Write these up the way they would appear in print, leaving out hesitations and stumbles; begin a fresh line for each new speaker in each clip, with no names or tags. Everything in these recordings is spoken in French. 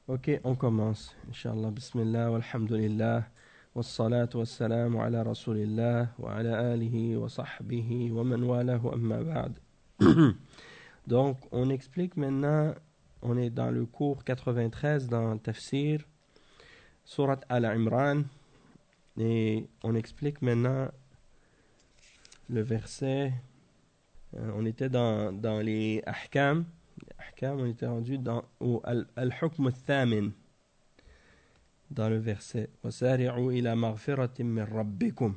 Ok, on commence. Inch'Allah, bismillah, walhamdulillah, wassalatu wassalamu ala rasulillah, wa ala alihi wa sahbihi, wa man walahu amma ba'd. Donc, on explique maintenant, on est dans le cours 93 dans Tafsir, Surat Al-Imran, et on explique maintenant le verset. On était dans les ahkam. On était rendu au al-hukm al-thamin, dans le verset وَسَارِعُوا إِلَى مَغْفِرَةٍ مِّن رَبِّكُمْ.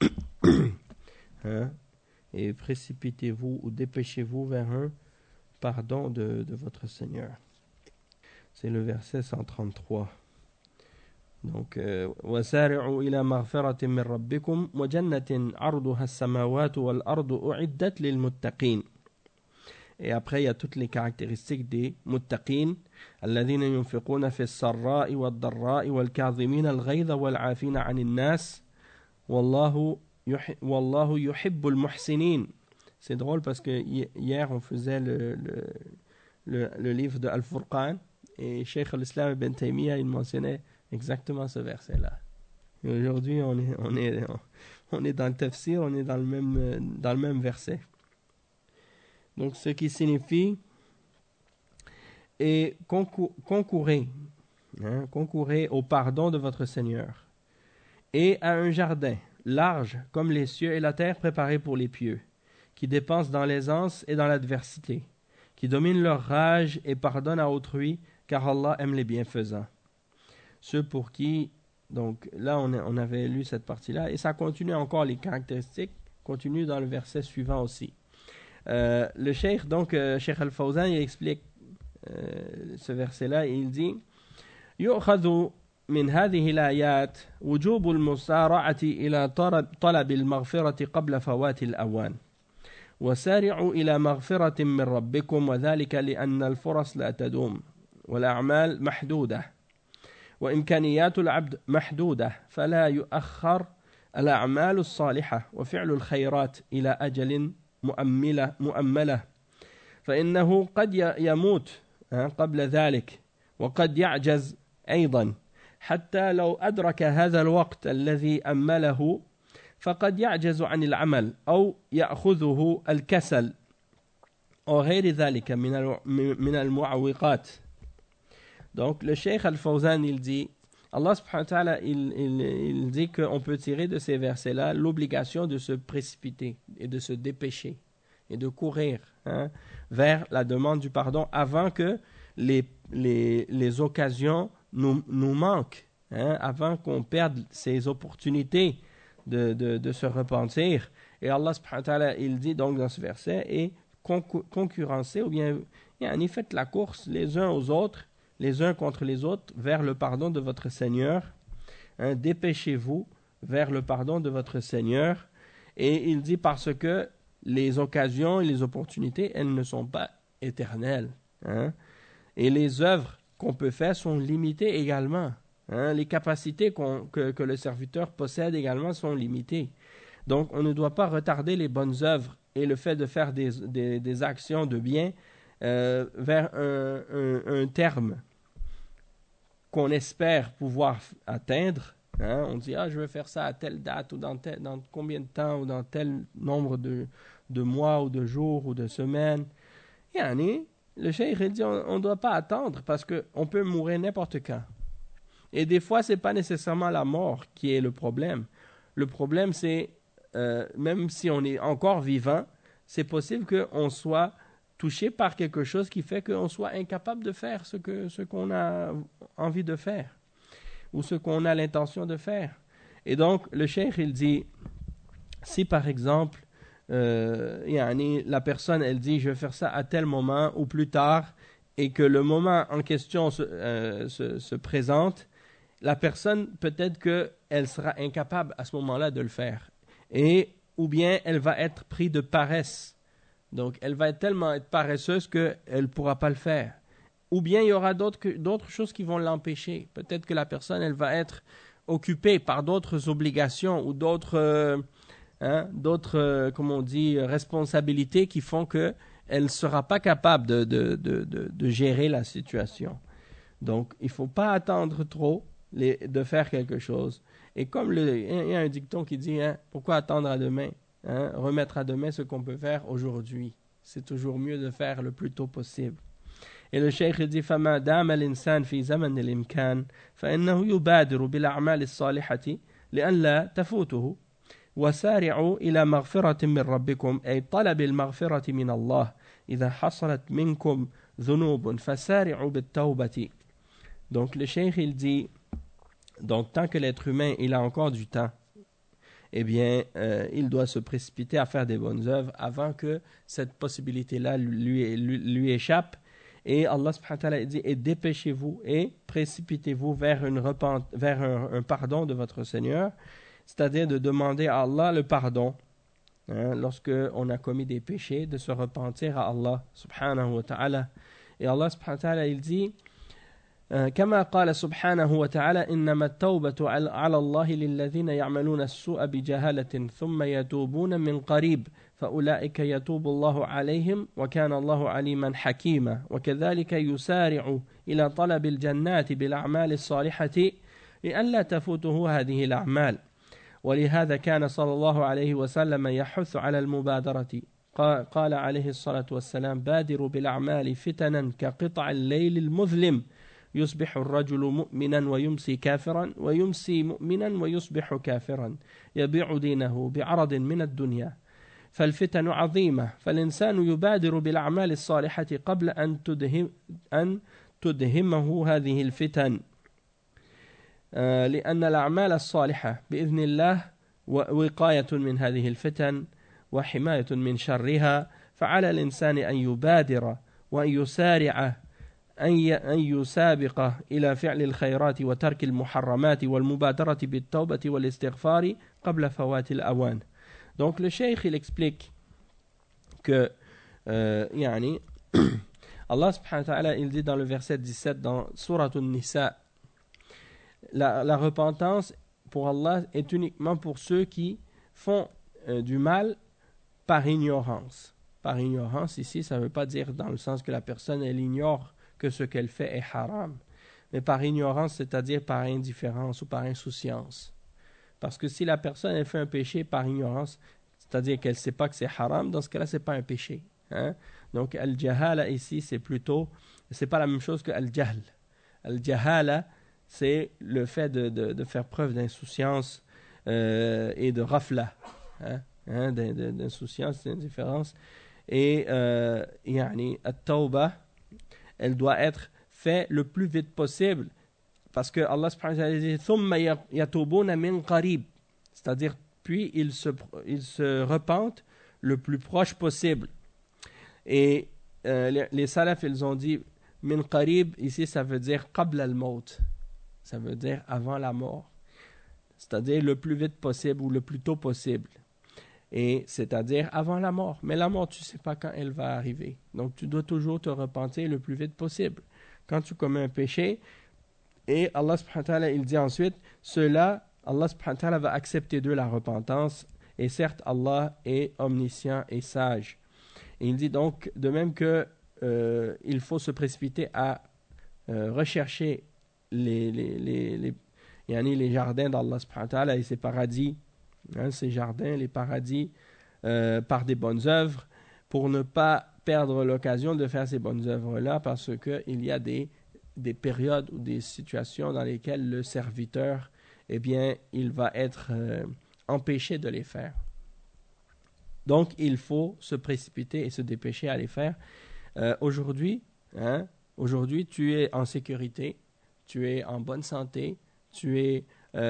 Et précipitez-vous ou dépêchez-vous vers un pardon de votre Seigneur. C'est le verset 133. Donc وَسَارِعُوا إِلَى مَغْفِرَةٍ مِّن رَبِّكُمْ وَجَنَّةٍ عَرْضُهَا السَّمَاوَاتُ وَالْأَرْضُ أُعِدَّتْ لِلْمُتَّقِينَ. Et après, il y a toutes les caractéristiques des muttaqin. الذين ينفقون في السراء والضراء والكاظمين الغيظ والعافين عن الناس والله يحب المحسنين. C'est drôle parce que hier on faisait le livre de Al-Furqan et Cheikh al-Islam ibn Taymiyyah il mentionnait exactement ce verset-là. Et aujourd'hui on est dans le tafsir, on est dans le même verset. Donc, ce qui signifie et concourez au pardon de votre Seigneur et à un jardin large comme les cieux et la terre préparé pour les pieux, qui dépensent dans l'aisance et dans l'adversité, qui dominent leur rage et pardonnent à autrui, car Allah aime les bienfaisants. Ceux pour qui, donc là on avait lu cette partie-là, et ça continue encore, les caractéristiques continuent dans le verset suivant aussi. Le cheikh, donc Cheikh Al-Fawzan, il explique ce verset-là et il dit يؤخذ من هذه الآيات وجوب المسارعة إلى طلب المغفرة قبل فوات الأوان وسارعوا إلى مغفرة من ربكم وذلك لأن الفرص لا تدوم والأعمال محدودة وإمكانيات العبد محدودة فلا يؤخر الأعمال الصالحة وفعل الخيرات إلى أجل مؤملة فإنه قد يموت قبل ذلك وقد يعجز أيضا حتى لو أدرك هذا الوقت الذي أمله فقد يعجز عن العمل أو يأخذه الكسل أو غير ذلك من المعوقات. Donc le Cheikh Al-Fawzan il dit, Allah subhanahu wa ta'ala il dit qu'on peut tirer de ces versets-là l'obligation de se précipiter et de se dépêcher et de courir vers la demande du pardon avant que les occasions nous manquent, avant qu'on perde ces opportunités de se repentir. Et Allah subhanahu wa ta'ala il dit donc dans ce verset, et concurrencer ou bien faites la course les uns aux autres, les uns contre les autres, vers le pardon de votre Seigneur. Dépêchez-vous vers le pardon de votre Seigneur. Et il dit parce que les occasions et les opportunités, elles ne sont pas éternelles. Et les œuvres qu'on peut faire sont limitées également. Les capacités que le serviteur possède également sont limitées. Donc, on ne doit pas retarder les bonnes œuvres et le fait de faire des actions de bien vers un terme qu'on espère pouvoir atteindre. On dit, je vais faire ça à telle date, ou dans combien de temps, ou dans tel nombre de mois, ou de jours, ou de semaines. Le cheikh dit, on ne doit pas attendre, parce qu'on peut mourir n'importe quand. Et des fois, ce n'est pas nécessairement la mort qui est le problème. Le problème, c'est, même si on est encore vivant, c'est possible qu'on soit touché par quelque chose qui fait qu'on soit incapable de faire ce qu'on a envie de faire ou ce qu'on a l'intention de faire. Et donc, le cheikh, il dit, si par exemple, la personne, elle dit, je vais faire ça à tel moment ou plus tard, et que le moment en question se présente, la personne, peut-être qu'elle sera incapable à ce moment-là de le faire. Ou bien, elle va être prise de paresse. Donc, elle va tellement être paresseuse qu'elle ne pourra pas le faire. Ou bien, il y aura d'autres choses qui vont l'empêcher. Peut-être que la personne, elle va être occupée par d'autres obligations ou d'autres responsabilités qui font qu'elle ne sera pas capable de gérer la situation. Donc, il ne faut pas attendre trop de faire quelque chose. Et comme il y a un dicton qui dit, pourquoi attendre à demain, remettre à demain ce qu'on peut faire aujourd'hui. C'est toujours mieux de faire le plus tôt possible. Et le cheikh dit فما دام الإنسان في زمن الإمكان فإنه يبادر بالأعمال الصالحة لئلا تفوته وسارعوا إلى مغفرة من ربكم أي طلب المغفرة من الله إذا حصلت منكم ذنوب فسارعوا بالتوبة. Donc le cheikh il dit, donc tant que l'être humain il a encore du temps, eh bien il doit se précipiter à faire des bonnes œuvres avant que cette possibilité-là lui échappe. Et Allah subhanahu wa ta'ala dit, et dépêchez-vous et précipitez-vous vers un pardon de votre Seigneur, c'est-à-dire de demander à Allah le pardon. Lorsque on a commis des péchés, de se repentir à Allah subhanahu wa ta'ala. Et Allah subhanahu wa ta'ala il dit, كما قال سبحانه وتعالى إنما التوبة على الله للذين يعملون السوء بجهالة ثم يتوبون من قريب فأولئك يتوب الله عليهم وكان الله عليما حكيما وكذلك يسارع إلى طلب الجنات بالأعمال الصالحة لئلا تفوته هذه الأعمال ولهذا كان صلى الله عليه وسلم يحث على المبادرة قال عليه الصلاة والسلام بادروا بالأعمال فتنا كقطع الليل المظلم يصبح الرجل مؤمنا ويمسي كافرا ويمسي مؤمنا ويصبح كافرا يبيع دينه بعرض من الدنيا فالفتن عظيمة فالإنسان يبادر بالأعمال الصالحة قبل أن تدهمه هذه الفتن لأن الأعمال الصالحة بإذن الله وقاية من هذه الفتن وحماية من شرها فعلى الإنسان أن يبادر وأن يسارع أن يسابق إلى فعل الخيرات وترك المحرمات والمبادرة بالتوبة والاستغفار قبل فوات الأوان. Donc le cheikh il explique que يعني Allah subhanahu wa ta'ala il dit dans le verset 17 dans Surat An-Nisa, la repentance pour Allah est uniquement pour ceux qui font du mal par ignorance. Par ignorance ici ça ne veut pas dire dans le sens que la personne elle ignore que ce qu'elle fait est haram, mais par ignorance, c'est-à-dire par indifférence ou par insouciance. Parce que si la personne elle fait un péché par ignorance, c'est-à-dire qu'elle ne sait pas que c'est haram, dans ce cas-là, ce n'est pas un péché. Donc, al-jahala ici, c'est pas la même chose que al-jahl. Al-jahala, c'est le fait de faire preuve d'insouciance et de rafla, d'insouciance, d'indifférence. Et yani, at-tawbah, elle doit être faite le plus vite possible parce que Allah subhanahu wa ta'ala dit thumma yatubuna min qarib, c'est-à-dire puis ils se repentent le plus proche possible. Et les salafs ils ont dit min qarib ici ça veut dire qabla al-maut, ça veut dire avant la mort, c'est-à-dire le plus vite possible ou le plus tôt possible. Et c'est-à-dire avant la mort. Mais la mort, tu ne sais pas quand elle va arriver. Donc, tu dois toujours te repentir le plus vite possible. Quand tu commets un péché, et Allah subhanahu wa ta'ala, il dit ensuite, ceux-là, Allah subhanahu wa ta'ala va accepter d'eux la repentance. Et certes, Allah est omniscient et sage. Et il dit donc, de même que il faut se précipiter à rechercher les jardins d'Allah subhanahu wa ta'ala et ses paradis, ces jardins, les paradis, par des bonnes œuvres, pour ne pas perdre l'occasion de faire ces bonnes œuvres-là, parce qu'il y a des périodes ou des situations dans lesquelles le serviteur, eh bien, il va être empêché de les faire. Donc, il faut se précipiter et se dépêcher à les faire. Aujourd'hui, tu es en sécurité, tu es en bonne santé, tu es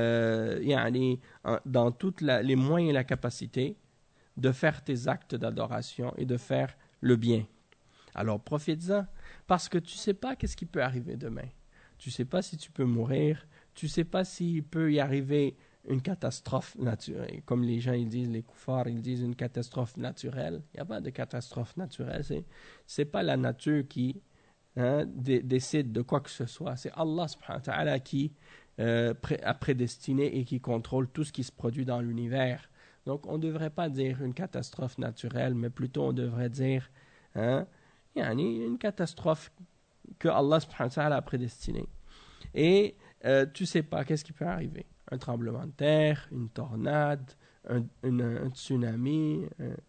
dans tous les moyens et la capacité de faire tes actes d'adoration et de faire le bien. Alors profites-en, parce que tu ne sais pas qu'est-ce qui peut arriver demain. Tu ne sais pas si tu peux mourir, tu ne sais pas s'il peut y arriver une catastrophe naturelle. Comme les gens ils disent, les koufars, ils disent une catastrophe naturelle. Il n'y a pas de catastrophe naturelle. C'est pas la nature qui décide de quoi que ce soit. C'est Allah subhanahu wa ta'ala qui a prédestiné et qui contrôle tout ce qui se produit dans l'univers. Donc on ne devrait pas dire une catastrophe naturelle, mais plutôt on devrait dire une catastrophe que Allah subhanahu wa ta'ala a prédestiné. Et tu ne sais pas qu'est-ce qui peut arriver. Un tremblement de terre, une tornade, un tsunami,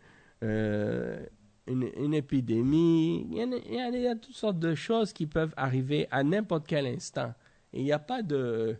une épidémie. Il y a toutes sortes de choses qui peuvent arriver à n'importe quel instant. Et il n'y a pas de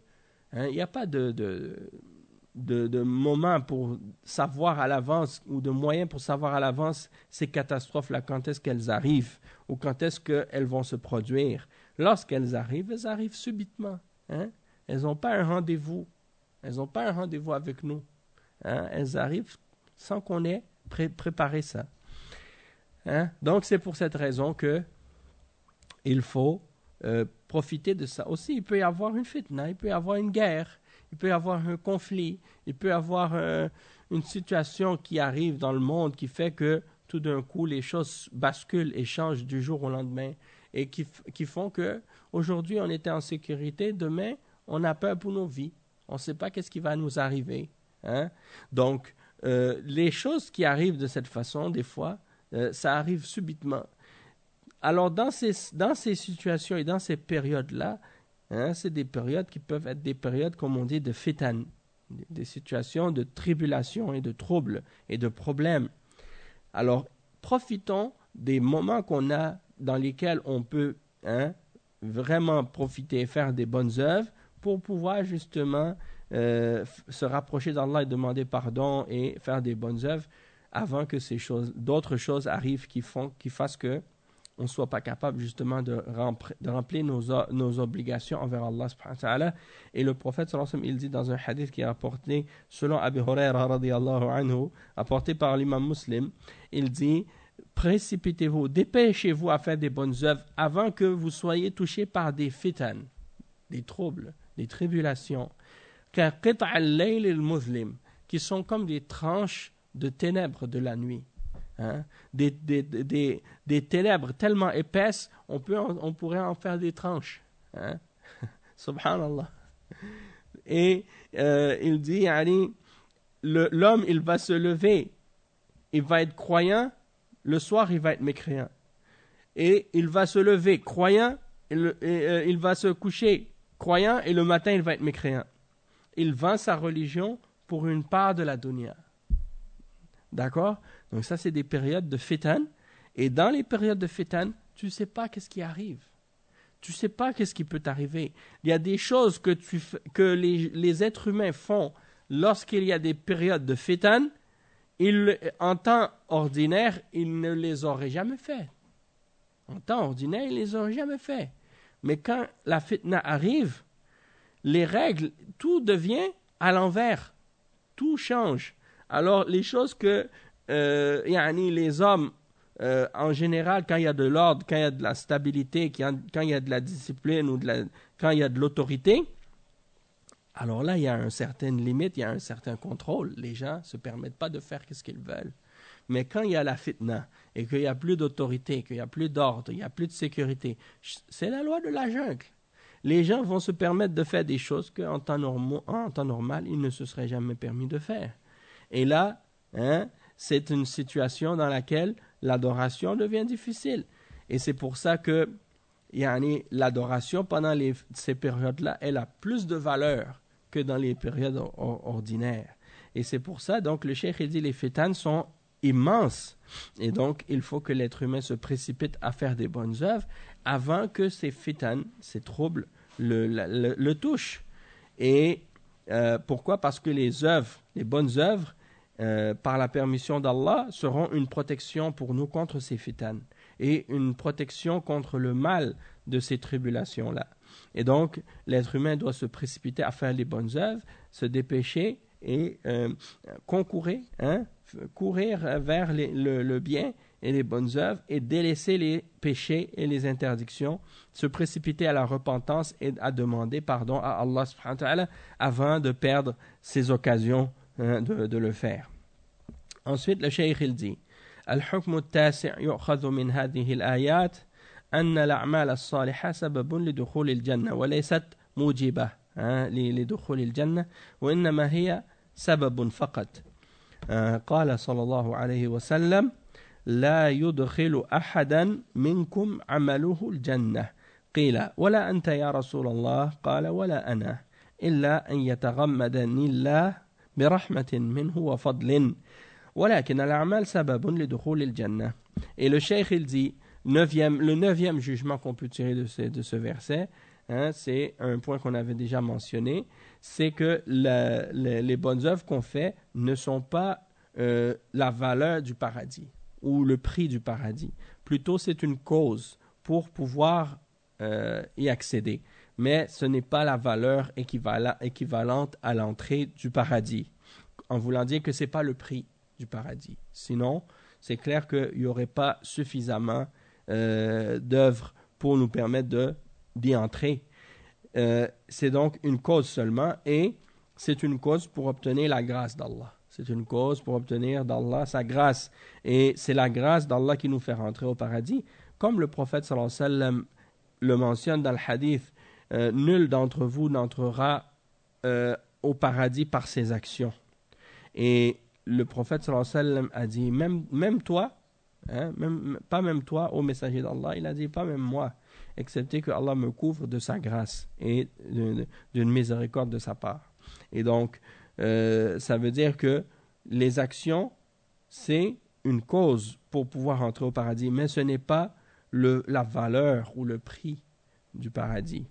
moment pour savoir à l'avance ou de moyen pour savoir à l'avance ces catastrophes-là, quand est-ce qu'elles arrivent ou quand est-ce qu'elles vont se produire. Lorsqu'elles arrivent, elles arrivent subitement. Elles n'ont pas un rendez-vous. Elles n'ont pas un rendez-vous avec nous. Elles arrivent sans qu'on ait préparé ça. Donc, c'est pour cette raison que il faut profiter de ça. Aussi, il peut y avoir une fitna, il peut y avoir une guerre, il peut y avoir un conflit, il peut y avoir une situation qui arrive dans le monde qui fait que tout d'un coup, les choses basculent et changent du jour au lendemain et qui font que aujourd'hui on était en sécurité, demain, on a peur pour nos vies. On ne sait pas qu'est-ce qui va nous arriver. Donc, les choses qui arrivent de cette façon, des fois, ça arrive subitement. Alors, dans ces situations et dans ces périodes-là, c'est des périodes qui peuvent être des périodes, comme on dit, de fitan, des situations de tribulation et de troubles et de problèmes. Alors, profitons des moments qu'on a dans lesquels on peut vraiment profiter et faire des bonnes œuvres pour pouvoir justement se rapprocher d'Allah et demander pardon et faire des bonnes œuvres avant que d'autres choses arrivent qui fassent que on ne soit pas capable justement de remplir nos obligations envers Allah subhanahu wa ta'ala. Et le prophète sallallahu alayhi wa sallam, il dit dans un hadith qui est rapporté selon Abi Huraira radiyallahu anhu, apporté par l'imam Muslim, il dit: précipitez-vous, dépêchez-vous à faire des bonnes œuvres avant que vous soyez touchés par des fitan, des troubles, des tribulations, qui sont comme des tranches de ténèbres de la nuit. Des ténèbres tellement épaisses, on pourrait en faire des tranches. Subhanallah. Et il dit, l'homme, il va se lever, il va être croyant, le soir, il va être mécréant. Et il va se lever croyant, il va se coucher croyant, et le matin, il va être mécréant. Il vend sa religion pour une part de la dunya. D'accord? Donc ça, c'est des périodes de fitan. Et dans les périodes de fitan, tu ne sais pas qu'est-ce qui arrive. Tu ne sais pas qu'est-ce qui peut t'arriver. Il y a des choses que les êtres humains font lorsqu'il y a des périodes de fitan. En temps ordinaire, ils ne les auraient jamais fait. En temps ordinaire, ils ne les auraient jamais fait. Mais quand la fitna arrive, les règles, tout devient à l'envers. Tout change. Alors, les choses que les hommes, en général, quand il y a de l'ordre, quand il y a de la stabilité, quand il y a de la discipline ou quand il y a de l'autorité, alors là, il y a une certaine limite, il y a un certain contrôle. Les gens ne se permettent pas de faire ce qu'ils veulent. Mais quand il y a la fitna et qu'il n'y a plus d'autorité, qu'il n'y a plus d'ordre, il n'y a plus de sécurité, c'est la loi de la jungle. Les gens vont se permettre de faire des choses qu'en temps normal, ils ne se seraient jamais permis de faire. Et là, c'est une situation dans laquelle l'adoration devient difficile. Et c'est pour ça que l'adoration pendant ces périodes-là, elle a plus de valeur que dans les périodes ordinaires. Et c'est pour ça, donc, le cheikh dit, les fitans sont immenses. Et donc, il faut que l'être humain se précipite à faire des bonnes œuvres avant que ces fitans, ces troubles, le touchent. Et pourquoi? Parce que les bonnes œuvres, par la permission d'Allah, seront une protection pour nous contre ces fitanes et une protection contre le mal de ces tribulations-là. Et donc, l'être humain doit se précipiter à faire les bonnes œuvres, se dépêcher et courir vers le bien et les bonnes œuvres et délaisser les péchés et les interdictions, se précipiter à la repentance et à demander pardon à Allah subhanahu wa ta'ala avant de perdre ces occasions de le faire. Ensuite, le cheikh il dit: الحكم التاسع يؤخذ من هذه الآيات أن الأعمال الصالحة سبب لدخول الجنة وليست موجبة لدخول الجنة وإنما هي سبب فقط. قال صلى الله عليه وسلم: لا يدخل أحدا منكم عمله الجنة قيل ولا أنت يا رسول الله قال ولا أنا إلا أن يتغمدني الله برحمة منه وفضل ولكن الأعمال سبب لدخول الجنة. Et le cheikh il dit le neuvième jugement qu'on peut tirer de ce verset, hein, c'est un point qu'on avait déjà mentionné, c'est que les bonnes œuvres qu'on fait ne sont pas la valeur du paradis ou le prix du paradis. Plutôt, c'est une cause pour pouvoir y accéder. Mais ce n'est pas la valeur équivalente à l'entrée du paradis, en voulant dire que ce n'est pas le prix du paradis. Sinon, c'est clair qu'il n'y aurait pas suffisamment d'œuvres pour nous permettre d'y entrer. C'est donc une cause seulement, et c'est une cause pour obtenir la grâce d'Allah. C'est une cause pour obtenir d'Allah sa grâce. Et c'est la grâce d'Allah qui nous fait rentrer au paradis. Comme le prophète sallallahu alayhi wa sallam le mentionne dans le hadith, nul d'entre vous n'entrera au paradis par ses actions. Et le prophète sallallahu alayhi wa sallam a dit, même toi, hein, pas même toi, ô messager d'Allah, il a dit, pas même moi, excepté que Allah me couvre de sa grâce et d'une miséricorde de sa part. Et donc, ça veut dire que les actions, c'est une cause pour pouvoir entrer au paradis, mais ce n'est pas la valeur ou le prix du paradis.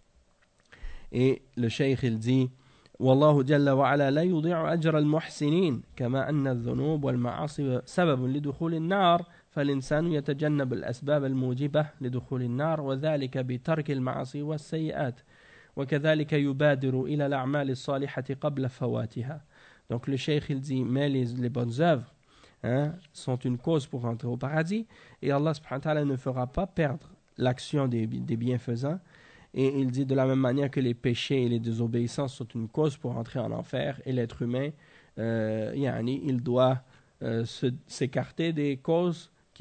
Et le cheikh il dit والله جل وعلا لا يضيع أجر المحسنين كما أن الذنوب والمعاصي سبب لدخول النار فالإنسان يتجنب الأسباب الموجبة لدخول النار وذلك بترك المعاصي والسيئات وكذلك يبادر إلى الأعمال الصالحة قبل فواتها. Donc le cheikh il dit mais les bonnes œuvres, hein, sont une cause pour entrer au paradis, et Allah subhanahu wa ta'ala ne fera pas perdre l'action des bienfaisants. Et il dit de la même manière que les péchés et les désobéissances sont une cause pour entrer en enfer, et l'être humain, il doit s'écarter des causes qui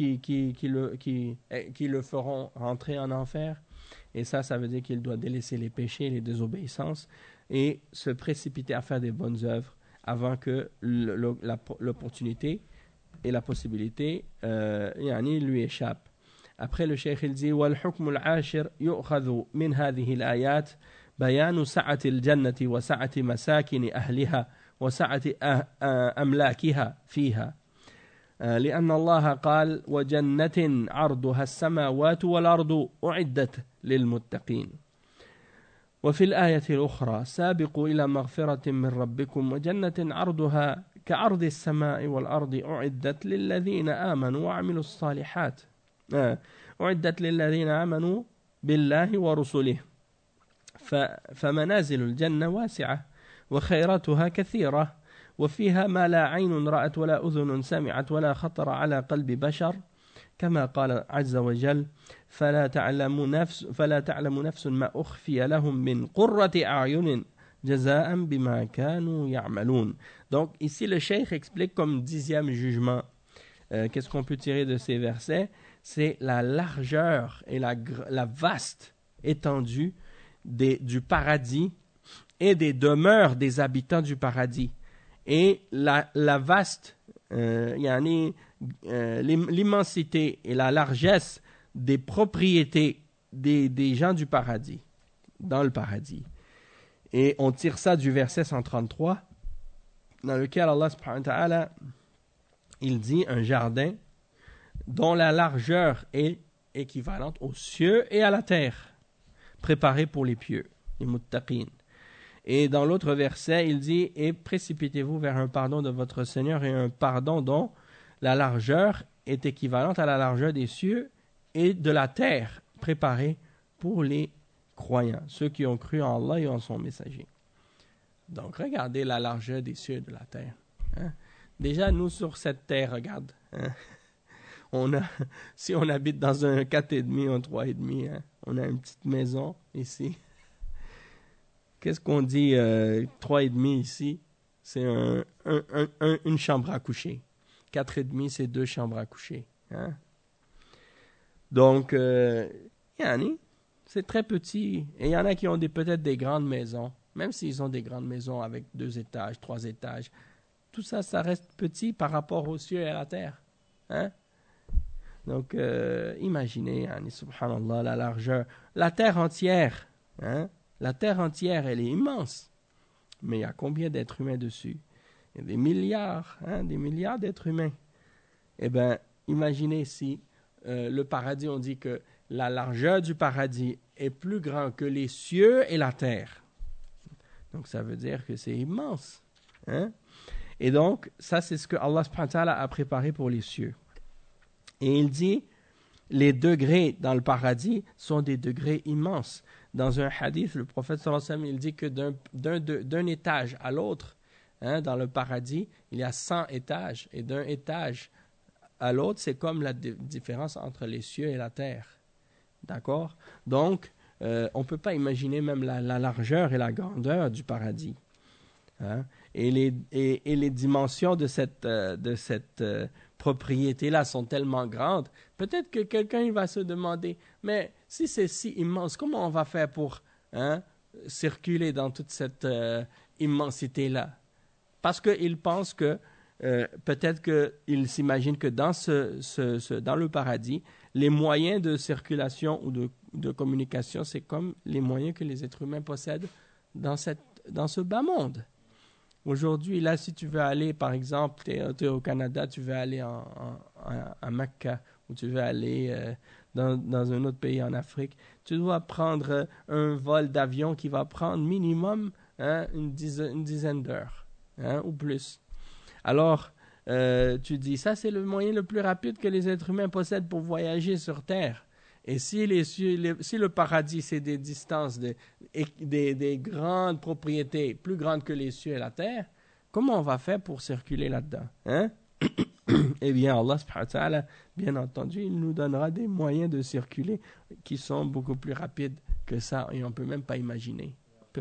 le feront rentrer en enfer. Et ça veut dire qu'il doit délaisser les péchés et les désobéissances et se précipiter à faire des bonnes œuvres avant que l'opportunité et la possibilité lui échappent. Après, le cheikh il dit والحكم العاشر يؤخذ من هذه الآيات بيان سعة الجنة وسعة مساكن أهلها وسعة أملاكها فيها لأن الله قال وجنة عرضها السماوات والأرض أعدت للمتقين وفي الآية الأخرى سابقوا إلى مغفرة من ربكم وجنة عرضها كعرض السماء والأرض أعدت للذين آمنوا وعملوا الصالحات أعدت للذين آمنوا بالله ورسله فمنازل الجنة واسعة وخيراتها كثيرة وفيها ما لا عين رأت ولا أذن سمعت ولا خطر على قلب بشر كما قال عز وجل فلا تعلم نفس ما أخفي لهم من قرة أعين جزاء بما كانوا يعملون. Donc ici le cheikh explique comme 10e jugement, qu'est-ce qu'on peut tirer de ces versets? C'est la largeur et la vaste étendue du paradis et des demeures des habitants du paradis, et la vaste l'immensité et la largesse des propriétés des gens du paradis, dans le paradis. Et on tire ça du verset 133, dans lequel Allah subhanahu wa ta'ala il dit un jardin dont la largeur est équivalente aux cieux et à la terre, préparé pour les pieux, les muttaqin. Et dans l'autre verset, il dit « Et précipitez-vous vers un pardon de votre Seigneur, et un pardon dont la largeur est équivalente à la largeur des cieux et de la terre, préparé pour les croyants, ceux qui ont cru en Allah et en son messager. » Donc, regardez la largeur des cieux et de la terre. Hein? Déjà, nous, sur cette terre, regarde, hein? Si on habite dans un 4,5, un 3,5, hein? On a une petite maison ici. Qu'est-ce qu'on dit 3,5 ici? C'est une chambre à coucher. 4,5, c'est 2 chambres à coucher. Hein? Donc, c'est très petit. Et il y en a qui ont peut-être des grandes maisons. Même s'ils ont des grandes maisons avec 2 étages, 3 étages. Tout ça, ça reste petit par rapport aux cieux et à la terre. Hein? Donc, imaginez, yani, subhanallah, la largeur. La terre entière, hein? La terre entière, elle est immense. Mais il y a combien d'êtres humains dessus? Il y a des milliards d'êtres humains. Eh bien, imaginez si le paradis, on dit que la largeur du paradis est plus grande que les cieux et la terre. Donc, ça veut dire que c'est immense. Hein? Et donc, ça, c'est ce que Allah subhanahu wa ta'ala a préparé pour les cieux. Et il dit, les degrés dans le paradis sont des degrés immenses. Dans un hadith, le prophète sallallahu alayhi wa sallam, il dit que d'un étage à l'autre, hein, dans le paradis, il y a 100 étages. Et d'un étage à l'autre, c'est comme la différence entre les cieux et la terre. D'accord? Donc, on ne peut pas imaginer même la largeur et la grandeur du paradis. Hein? Et les dimensions de cette propriété-là sont tellement grandes. Peut-être que quelqu'un il va se demander, mais si c'est si immense, comment on va faire pour circuler dans toute cette immensité-là? Parce qu'il pense que peut-être qu'il s'imagine que dans dans le paradis, les moyens de circulation ou de communication, c'est comme les moyens que les êtres humains possèdent dans ce bas monde. Aujourd'hui, là, si tu veux aller, par exemple, tu es au Canada, tu veux aller à Mecca, ou tu veux aller dans un autre pays en Afrique, tu dois prendre un vol d'avion qui va prendre minimum une dizaine d'heures, ou plus. Alors, tu dis, ça c'est le moyen le plus rapide que les êtres humains possèdent pour voyager sur Terre. Et si le paradis, c'est des distances, des grandes propriétés, plus grandes que les cieux et la terre, comment on va faire pour circuler là-dedans? Hein? Eh bien, Allah subhanahu wa ta'ala, bien entendu, il nous donnera des moyens de circuler qui sont beaucoup plus rapides que ça, et on ne peut même pas imaginer.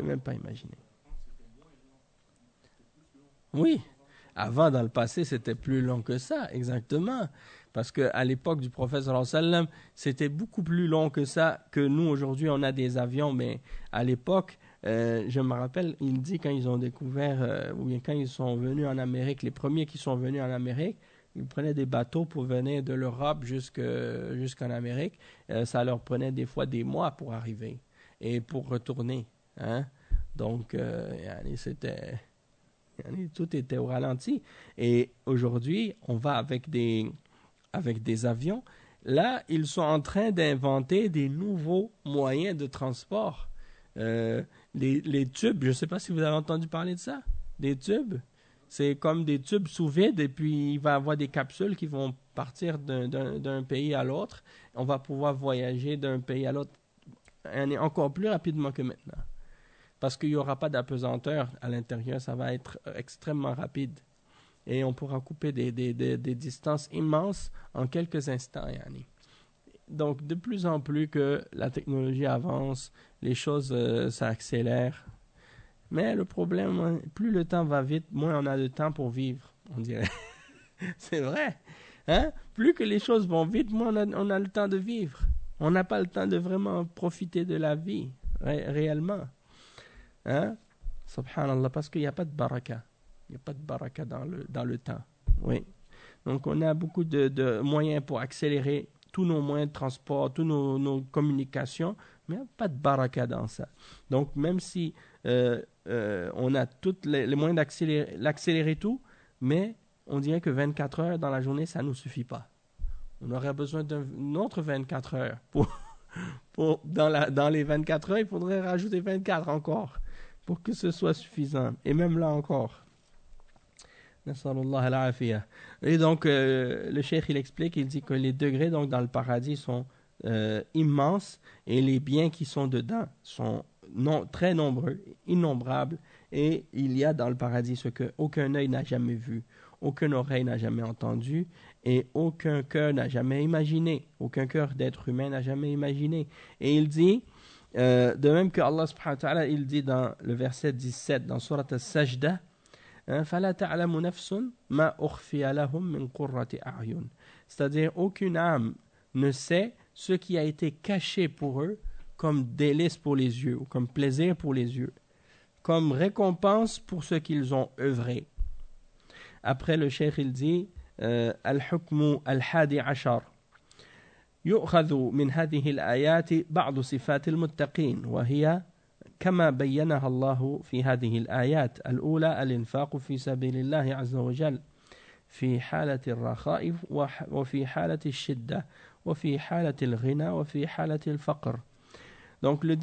Oui. Avant, dans le passé, c'était plus long que ça, exactement. Parce qu'à l'époque du prophète sallallahu alayhi wa sallam, c'était beaucoup plus long que ça que nous, aujourd'hui, on a des avions. Mais à l'époque, je me rappelle, il dit quand ils ont découvert, ou bien quand ils sont venus en Amérique, les premiers qui sont venus en Amérique, ils prenaient des bateaux pour venir de l'Europe jusqu'en Amérique. Ça leur prenait des fois des mois pour arriver et pour retourner. Hein? Donc, c'était... Tout était au ralenti. Et aujourd'hui, on va avec des avions. Là, ils sont en train d'inventer des nouveaux moyens de transport. Les tubes, je ne sais pas si vous avez entendu parler de ça. Des tubes, c'est comme des tubes sous vide et puis il va y avoir des capsules qui vont partir d'un pays à l'autre. On va pouvoir voyager d'un pays à l'autre encore plus rapidement que maintenant. Parce qu'il n'y aura pas d'apesanteur à l'intérieur, ça va être extrêmement rapide. Et on pourra couper des distances immenses en quelques instants. Yani. Donc, de plus en plus que la technologie avance, les choses s'accélèrent. Mais le problème, plus le temps va vite, moins on a de temps pour vivre, on dirait. C'est vrai. Hein? Plus que les choses vont vite, moins on a le temps de vivre. On n'a pas le temps de vraiment profiter de la vie, réellement. Hein? Subhanallah, parce qu'il n'y a pas de baraka. Il n'y a pas de baraka dans le temps. Oui. Donc, on a beaucoup de moyens pour accélérer tous nos moyens de transport, toutes nos communications, mais il n'y a pas de baraka dans ça. Donc, même si on a tous les moyens d'accélérer tout, mais on dirait que 24 heures dans la journée, ça ne nous suffit pas. On aurait besoin d'une autre 24 heures. Dans les 24 heures, il faudrait rajouter 24 encore pour que ce soit suffisant. Et même là encore. Et donc, le cheikh, il explique, il dit que les degrés donc, dans le paradis sont immenses et les biens qui sont dedans sont très nombreux, innombrables. Et il y a dans le paradis ce qu'aucun œil n'a jamais vu, aucune oreille n'a jamais entendu et aucun cœur n'a jamais imaginé, aucun cœur d'être humain n'a jamais imaginé. Et il dit, de même que Allah subhanahu wa ta'ala, il dit dans le verset 17 dans Surat Al-Sajda, فَلَا تَعْلَمُ نَفْسٌ مَا أُخْفِيَ لَهُم مِّن قُرَّةِ أَعْيُنٍ. C'est-à-dire, aucune âme ne sait ce qui a été caché pour eux comme délice pour les yeux, ou comme plaisir pour les yeux, comme récompense pour ce qu'ils ont œuvré. Après, le cheikh, il dit, Al-Hukmu Al-Hadi Ashar. يؤخذ من هذه الآيات بعض صفات المتقين وهي كما بينها الله في هذه الآيات الأولى الإنفاق في سبيل الله عز وجل في حالة الرخاء وفي حالة الشدة وفي حالة الغنى وفي حالة الفقر. Donc le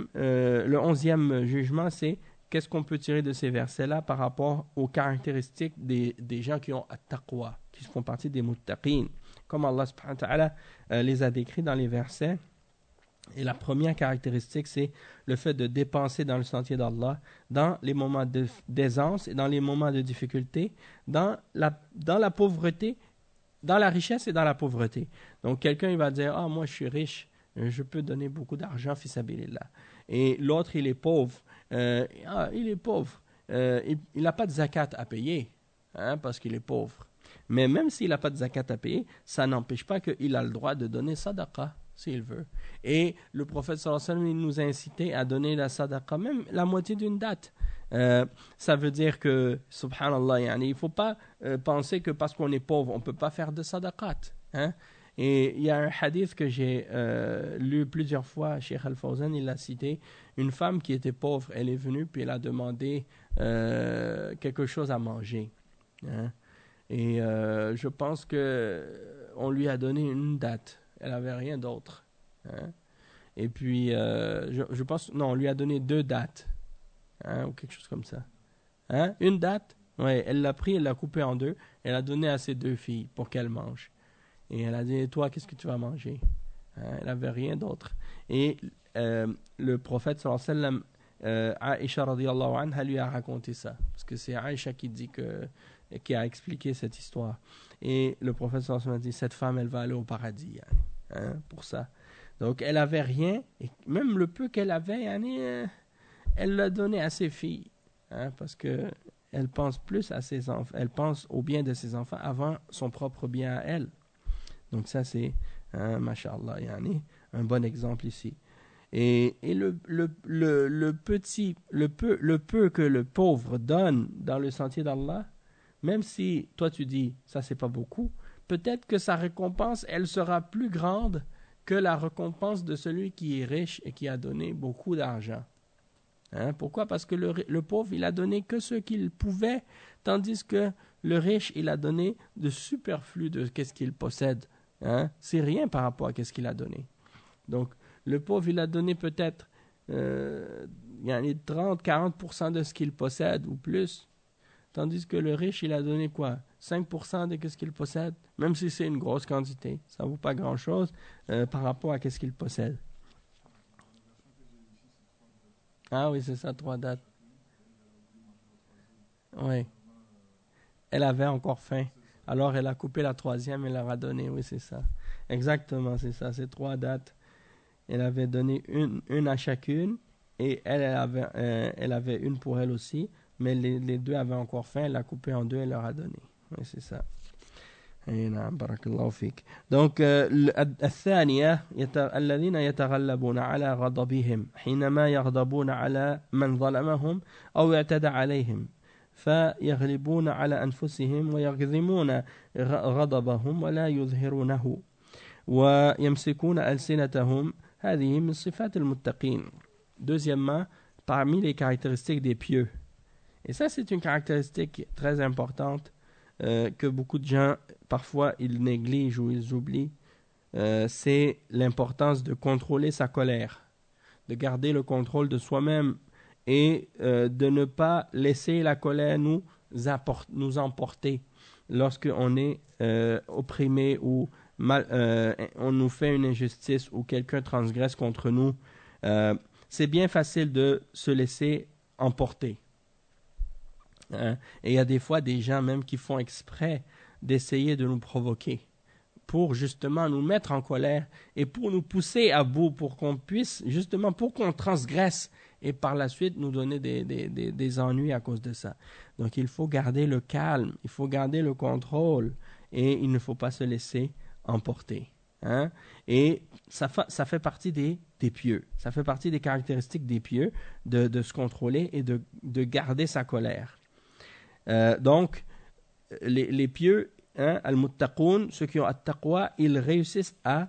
11e jugement, c'est qu'est-ce qu'on peut tirer de ces versets-là par rapport aux caractéristiques des gens qui ont at-taqwa, qui font partie des muttaqin, comme Allah subhanahu wa ta'ala les a décrits dans les versets. Et la première caractéristique, c'est le fait de dépenser dans le sentier d'Allah, dans les moments d'aisance et dans les moments de difficulté, dans la pauvreté, dans la richesse et dans la pauvreté. Donc quelqu'un il va dire, ah moi je suis riche, je peux donner beaucoup d'argent fi sabilillah. Et l'autre il est pauvre, il est pauvre, il n'a pas de zakat à payer, parce qu'il est pauvre. Mais même s'il n'a pas de zakat à payer, ça n'empêche pas qu'il a le droit de donner sadaqa s'il veut. Et le prophète sallallahu alayhi wa sallam, il nous a incité à donner la sadaqa, même la moitié d'une date. Ça veut dire que, subhanallah, il ne faut pas penser que parce qu'on est pauvre, on ne peut pas faire de sadaqat. Et il y a un hadith que j'ai lu plusieurs fois, Cheikh Al-Fawzan, il l'a cité, une femme qui était pauvre, elle est venue, puis elle a demandé quelque chose à manger. Et je pense qu'on lui a donné une date. Elle n'avait rien d'autre. Et puis, je pense, non, on lui a donné 2 dates. Ou quelque chose comme ça. Une date, ouais, elle l'a pris, elle l'a coupé en 2, elle a donné à ses 2 filles pour qu'elles mangent. Et elle a dit, toi, qu'est-ce que tu vas manger? Elle n'avait rien d'autre. Et le prophète, sallallahu alayhi wa sallam, Aïcha radiyallahu anha lui a raconté ça. Parce que c'est Aïcha qui a expliqué cette histoire. Et le prophète sallallahu alayhi wa sallam a dit, cette femme, elle va aller au paradis. Pour ça. Donc, elle n'avait rien. Et même le peu qu'elle avait, elle l'a donné à ses filles. Parce qu'elle pense plus à ses enfants. Elle pense au bien de ses enfants avant son propre bien à elle. Donc, ça, c'est, mashallah, un bon exemple ici. Et le peu que le pauvre donne dans le sentier d'Allah, même si toi tu dis, ça, c'est pas beaucoup, peut-être que sa récompense, elle sera plus grande que la récompense de celui qui est riche et qui a donné beaucoup d'argent. Pourquoi? Parce que le pauvre, il a donné que ce qu'il pouvait, tandis que le riche, il a donné de superflu de qu'est-ce qu'il possède. C'est rien par rapport à qu'est-ce qu'il a donné. Donc, le pauvre, il a donné peut-être 30-40% de ce qu'il possède ou plus, tandis que le riche, il a donné quoi? 5% de ce qu'il possède, même si c'est une grosse quantité. Ça ne vaut pas grand-chose par rapport à ce qu'il possède. Ah oui, c'est ça, 3 dates. Oui. Elle avait encore faim. Alors, elle a coupé la 3e et leur a donné. Oui, c'est ça. Exactement, c'est ça. C'est 3 dates. Elle avait donné une à chacune et elle avait une pour elle aussi. Mais les 2 avaient encore faim. Elle a coupé en 2 et leur a donné. Oui, c'est ça. بارك الله فيك. Donc الثانية الذين يتغلبون على غضبهم حينما يغضبون على من ظلمهم أو اعتدى عليهم فيغلبون على أنفسهم ويغضمون غضبهم ولا يظهرونه ويمسكون ألسنتهم هذه من صفات المتقين. Deuxièmement, parmi les caractéristiques des pieux. Et ça, c'est une caractéristique très importante que beaucoup de gens, parfois, ils négligent ou ils oublient. C'est l'importance de contrôler sa colère, de garder le contrôle de soi-même et de ne pas laisser la colère nous emporter lorsqu'on est opprimé ou on nous fait une injustice ou quelqu'un transgresse contre nous. C'est bien facile de se laisser emporter. Et il y a des fois des gens même qui font exprès d'essayer de nous provoquer pour justement nous mettre en colère et pour nous pousser à bout, pour qu'on puisse, justement, pour qu'on transgresse et par la suite nous donner des ennuis à cause de ça. Donc il faut garder le calme, il faut garder le contrôle et il ne faut pas se laisser emporter. Et ça fait partie des pieux, ça fait partie des caractéristiques des pieux de se contrôler et de garder sa colère. Donc, les pieux, al-muttaqoun, ceux qui ont at-taqwa, ils réussissent à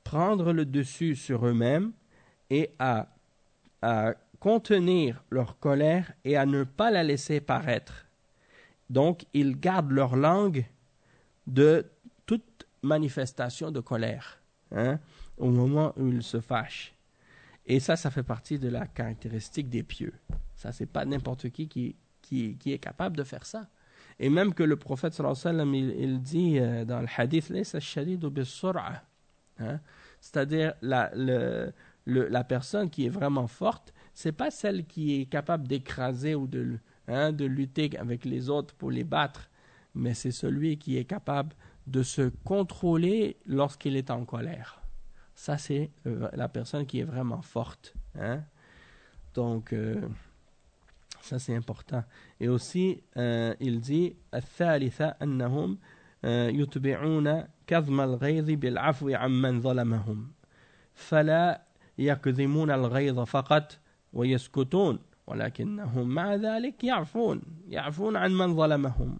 prendre le dessus sur eux-mêmes et à contenir leur colère et à ne pas la laisser paraître. Donc, ils gardent leur langue de toute manifestation de colère, au moment où ils se fâchent. Et ça fait partie de la caractéristique des pieux. Ça, c'est pas n'importe qui est capable de faire ça. Et même que le prophète sallallahu alayhi wa sallam, il dit dans le hadith, laysa ash-shadidu bis-sur'a, c'est-à-dire la personne qui est vraiment forte, c'est pas celle qui est capable d'écraser ou de lutter avec les autres pour les battre, mais c'est celui qui est capable de se contrôler lorsqu'il est en colère. Ça, c'est la personne qui est vraiment forte. Donc, ça, c'est important. Et aussi, il dit الثالثة أنهم يتبعون كظم الغيظ بالعفو عمن ظلمهم فلا يكظمون الغيظ فقط ويسكتون ولكنهم مع ذلك يعفون عن من ظلمهم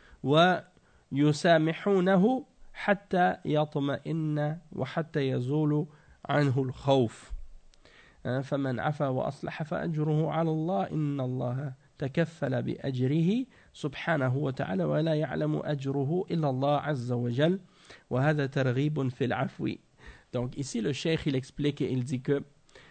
ويسامحونه حتى يطمئن وحتى يزول عنه الخوف فمن عفا وأصلح فأجره على الله إن الله تكفل بأجره سبحانه وتعالى ولا يعلم أجره إلا الله عز وجل وهذا ترغيب في العفو. Donc ici le cheikh il explique et il dit que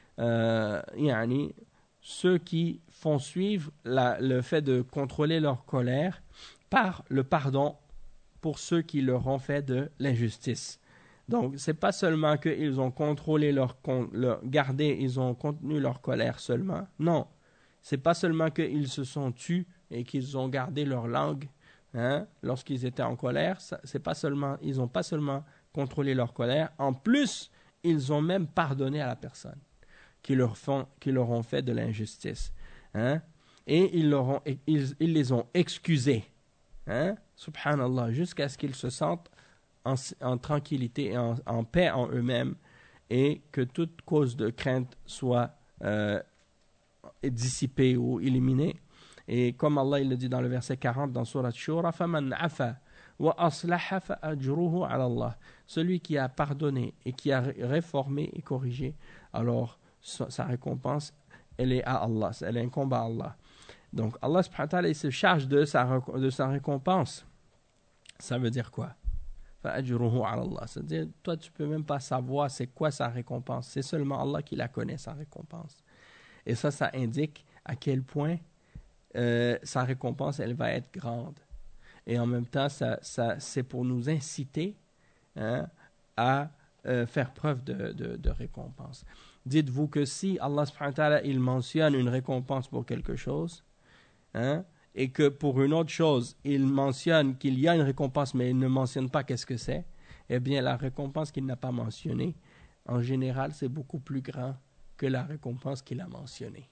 ceux qui font suivre le fait de contrôler leur colère par le pardon pour ceux qui leur ont fait de l'injustice. Donc, c'est pas seulement qu'ils ont contrôlé ils ont contenu leur colère seulement. Non, c'est pas seulement qu'ils se sont tus et qu'ils ont gardé leur langue lorsqu'ils étaient en colère. Ils n'ont pas seulement contrôlé leur colère. En plus, ils ont même pardonné à la personne qui leur ont fait de l'injustice. Et ils les ont excusés. Subhanallah, jusqu'à ce qu'ils se sentent en tranquillité et en paix en eux-mêmes et que toute cause de crainte soit dissipée ou éliminée. Et comme Allah il le dit dans le verset 40 dans Surat Shura, فَمَنْ عَفَى وَأَصْلَحَ فَأَجْرُهُ عَلَى اللَّهِ. Celui qui a pardonné et qui a réformé et corrigé, alors sa récompense, elle est à Allah, elle incombe à Allah. Donc Allah subhanahu wa ta'ala il se charge de sa récompense. Ça veut dire quoi? فَأَجْرُهُ عَلَى اللَّهِ. C'est-à-dire, toi tu peux même pas savoir c'est quoi sa récompense. C'est seulement Allah qui la connaît, sa récompense. Et ça indique à quel point sa récompense, elle va être grande. Et en même temps, c'est pour nous inciter à faire preuve de récompense. Dites-vous que si Allah subhanahu wa ta'ala, il mentionne une récompense pour quelque chose, et que pour une autre chose, il mentionne qu'il y a une récompense, mais il ne mentionne pas qu'est-ce que c'est, eh bien, la récompense qu'il n'a pas mentionnée, en général, c'est beaucoup plus grand que la récompense qu'il a mentionnée.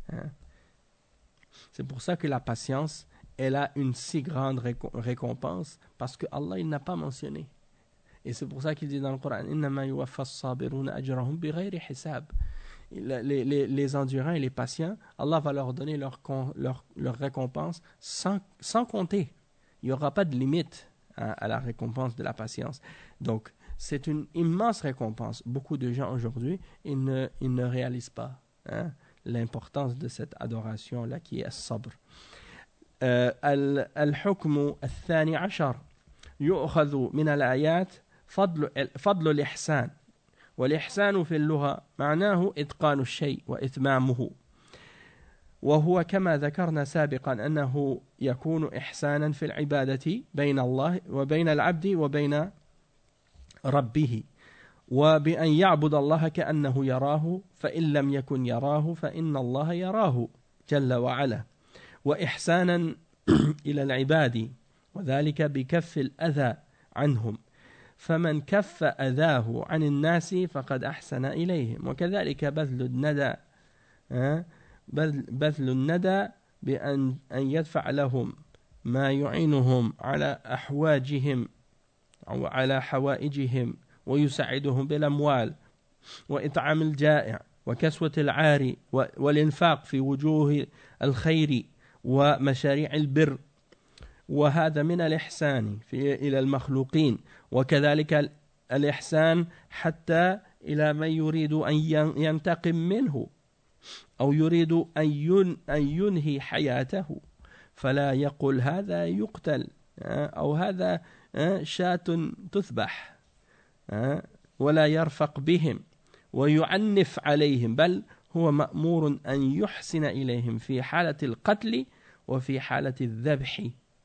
C'est pour ça que la patience, elle a une si grande récompense, parce que Allah, il n'a pas mentionné. Et c'est pour ça qu'il dit dans le Coran, إِنَّمَا يُوَفَّى الصَّابِرُونَ أَجْرَهُمْ بِغَيْرِ حِسَابٍ. Les endurants et les patients, Allah va leur donner leur récompense sans compter. Il n'y aura pas de limite à la récompense de la patience. Donc, c'est une immense récompense. Beaucoup de gens aujourd'hui, ils ne réalisent pas l'importance de cette adoration-là qui est as-sabr. الحكم الثاني عشر يؤخذ من الآيات فضل الإحسان. والإحسان في اللغة معناه إتقان الشيء وإتمامه، وهو كما ذكرنا سابقا أنه يكون إحسانا في العبادة بين الله وبين العبد وبين ربه، وبأن يعبد الله كأنه يراه فإن لم يكن يراه فإن الله يراه جل وعلا، وإحسانا إلى العباد وذلك بكف الأذى عنهم، فمن كف أذاه عن الناس فقد أحسن إليهم، وكذلك بذل الندى بأن يدفع لهم ما يعينهم على أحواجهم أو على حوائجهم ويساعدهم بالأموال وإطعام الجائع وكسوة العاري والإنفاق في وجوه الخير ومشاريع البر، وهذا من الإحسان إلى المخلوقين، وكذلك الإحسان حتى إلى من يريد أن ينتقم منه أو يريد أن ينهي حياته فلا يقل هذا يقتل أو هذا شاة تذبح ولا يرفق بهم ويعنف عليهم بل هو مأمور أن يحسن إليهم في حالة القتل وفي حالة الذبح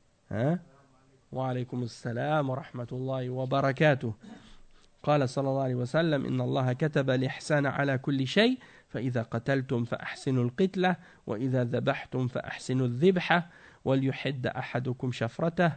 وعليكم السلام ورحمة الله وبركاته قال صلى الله عليه وسلم إن الله كتب الإحسان على كل شيء فإذا قتلتم فأحسنوا القتلة وإذا ذبحتم فأحسنوا الذبحة وليحد أحدكم شفرته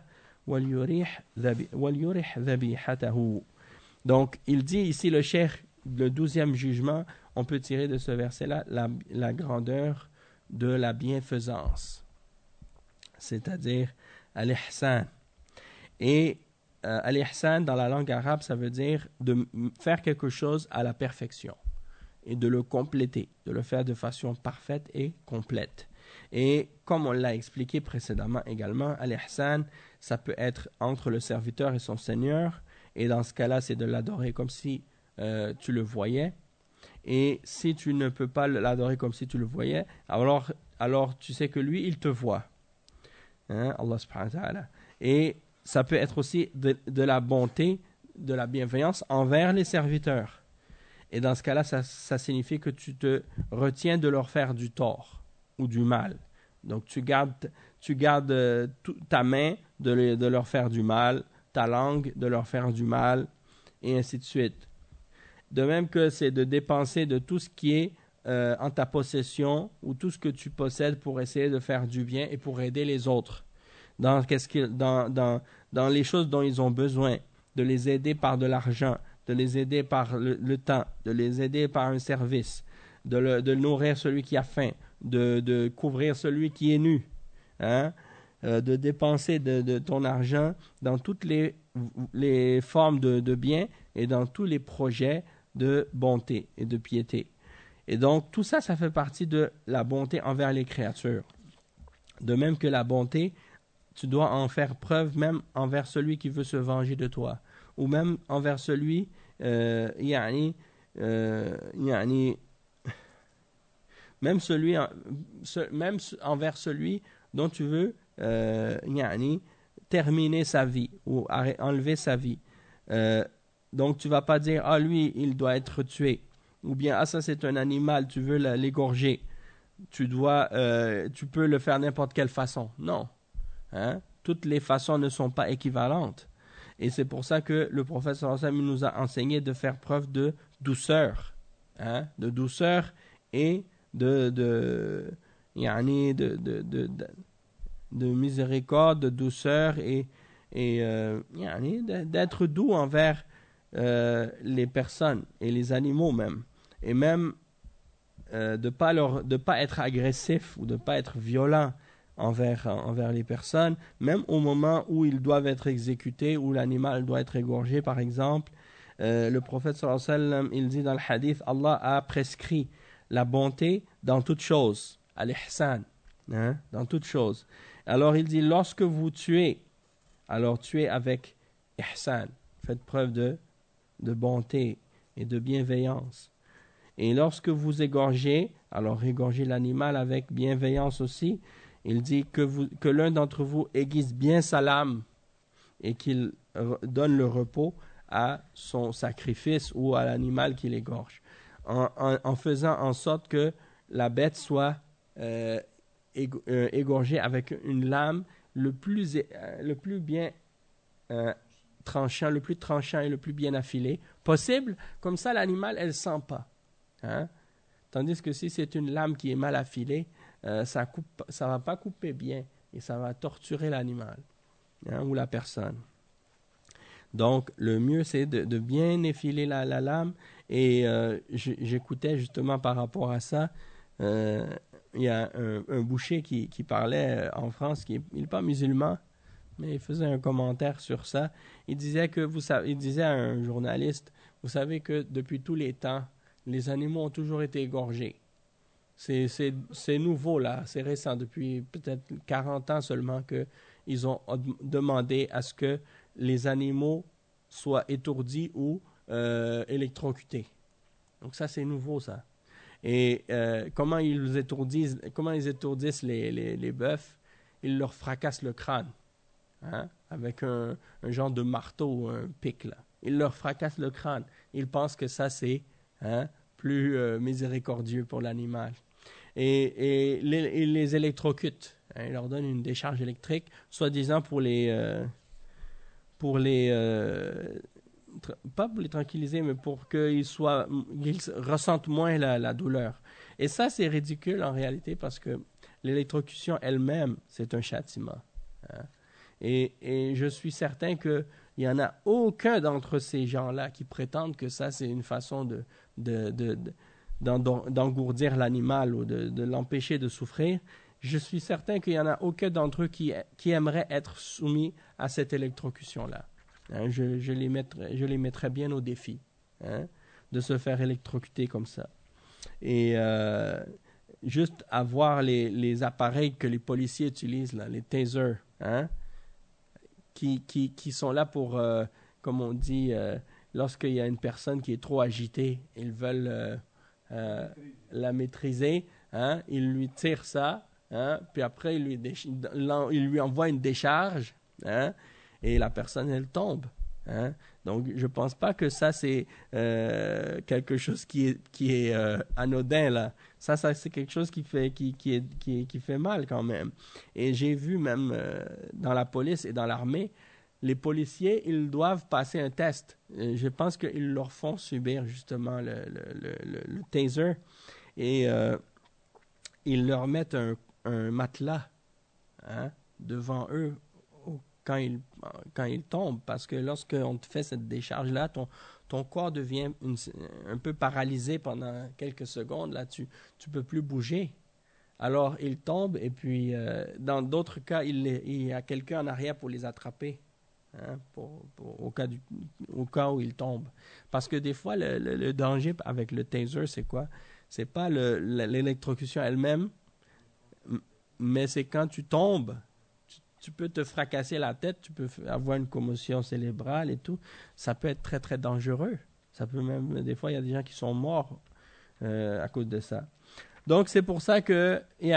وليرح ذبيحته. Donc il dit ici le cheikh, le 12e jugement, on peut tirer de ce verset-là la grandeur de la bienfaisance, c'est-à-dire al-ihsan. Et al-ihsan dans la langue arabe, ça veut dire de faire quelque chose à la perfection et de le compléter, de le faire de façon parfaite et complète. Et comme on l'a expliqué précédemment également, al-ihsan, ça peut être entre le serviteur et son Seigneur, et dans ce cas-là, c'est de l'adorer comme si tu le voyais. Et si tu ne peux pas l'adorer comme si tu le voyais, alors tu sais que lui, il te voit. Allah subhanahu wa ta'ala. Et ça peut être aussi de la bonté, de la bienveillance envers les serviteurs. Et dans ce cas-là, ça signifie que tu te retiens de leur faire du tort ou du mal. Donc tu gardes ta main de leur faire du mal, ta langue de leur faire du mal, et ainsi de suite. De même que c'est de dépenser de tout ce qui est en ta possession ou tout ce que tu possèdes pour essayer de faire du bien et pour aider les autres dans les choses dont ils ont besoin, de les aider par de l'argent, de les aider par le temps, de les aider par un service, de nourrir celui qui a faim, de couvrir celui qui est nu, de dépenser de ton argent dans toutes les formes de bien et dans tous les projets de bonté et de piété. Et donc, tout ça, ça fait partie de la bonté envers les créatures. De même que la bonté, tu dois en faire preuve même envers celui qui veut se venger de toi, ou même envers celui, même envers celui dont tu veux terminer sa vie ou enlever sa vie. Donc tu vas pas dire lui il doit être tué, ou bien ça c'est un animal, tu veux l'égorger, tu peux le faire n'importe quelle façon. Non, toutes les façons ne sont pas équivalentes, et c'est pour ça que le prophète sallallahu alayhi wa sallam nous a enseigné de faire preuve de douceur, de douceur et de miséricorde, de douceur et d'être doux envers les personnes et les animaux même, et même de pas être agressif ou de pas être violent envers les personnes, même au moment où ils doivent être exécutés, où l'animal doit être égorgé par exemple. Le prophète sallallahu alayhi wa sallam, il dit dans le hadith, Allah a prescrit la bonté dans toutes choses, al-ihsan, dans toutes choses. Alors il dit, lorsque vous tuez, alors tuez avec ihsan, faites preuve de bonté et de bienveillance. Et lorsque vous égorgez, alors égorgez l'animal avec bienveillance aussi. Il dit que l'un d'entre vous aiguise bien sa lame et qu'il donne le repos à son sacrifice ou à l'animal qu'il égorge, en faisant en sorte que la bête soit égorgée avec une lame le plus bien tranchant, le plus tranchant et le plus bien affilé possible. Comme ça, l'animal, elle ne sent pas. Tandis que si c'est une lame qui est mal affilée, ça va pas couper bien et ça va torturer l'animal ou la personne. Donc, le mieux, c'est de bien effiler la lame. Et j'écoutais justement par rapport à ça, il y a un boucher qui parlait en France, il n'est pas musulman, mais il faisait un commentaire sur ça. Il disait à un journaliste, vous savez que depuis tous les temps, les animaux ont toujours été égorgés. C'est nouveau là, c'est récent, depuis peut-être 40 ans seulement qu'ils ont demandé à ce que les animaux soient étourdis ou électrocutés. Donc ça, c'est nouveau, ça. Et comment ils étourdissent les bœufs? Ils leur fracassent le crâne, hein, avec un genre de marteau ou un pic, là. Ils leur fracassent le crâne. Ils pensent que ça, c'est plus miséricordieux pour l'animal. Et ils les électrocutent. Hein, ils leur donnent une décharge électrique, soi-disant pour pas pour les tranquilliser, mais pour qu'ils ressentent moins la douleur. Et ça, c'est ridicule en réalité parce que l'électrocution elle-même, c'est un châtiment. Hein. Et je suis certain qu'il n'y en a aucun d'entre ces gens-là qui prétendent que ça, c'est une façon d'engourdir l'animal ou de l'empêcher de souffrir. Je suis certain qu'il n'y en a aucun d'entre eux qui aimerait être soumis à cette électrocution-là. Hein, je les mettrais bien au défi, hein, de se faire électrocuter comme ça. Et juste avoir les appareils que les policiers utilisent, là, les tasers, hein, qui sont là pour, comme on dit, lorsqu'il y a une personne qui est trop agitée, ils veulent la maîtriser, hein, ils lui tirent ça, hein, puis après ils lui envoient une décharge, hein, et la personne, elle tombe. Hein? Donc, je ne pense pas que ça, c'est quelque chose qui est anodin, là. Ça, c'est quelque chose qui fait mal, quand même. Et j'ai vu même dans la police et dans l'armée, les policiers, ils doivent passer un test. Je pense qu'ils leur font subir, justement, le taser. Et ils leur mettent un matelas, hein, devant eux quand ils tombent, parce que lorsqu'on te fait cette décharge-là, ton corps devient un peu paralysé pendant quelques secondes. Là, tu peux plus bouger. Alors, ils tombent, et puis, dans d'autres cas, il y a quelqu'un en arrière pour les attraper, hein, au cas où ils tombent. Parce que des fois, le danger avec le taser, c'est quoi? C'est pas l'électrocution elle-même, mais c'est quand tu tombes, tu peux te fracasser la tête, tu peux avoir une commotion cérébrale et tout. Ça peut être très, très dangereux. Ça peut même, des fois, il y a des gens qui sont morts à cause de ça. Donc, c'est pour ça que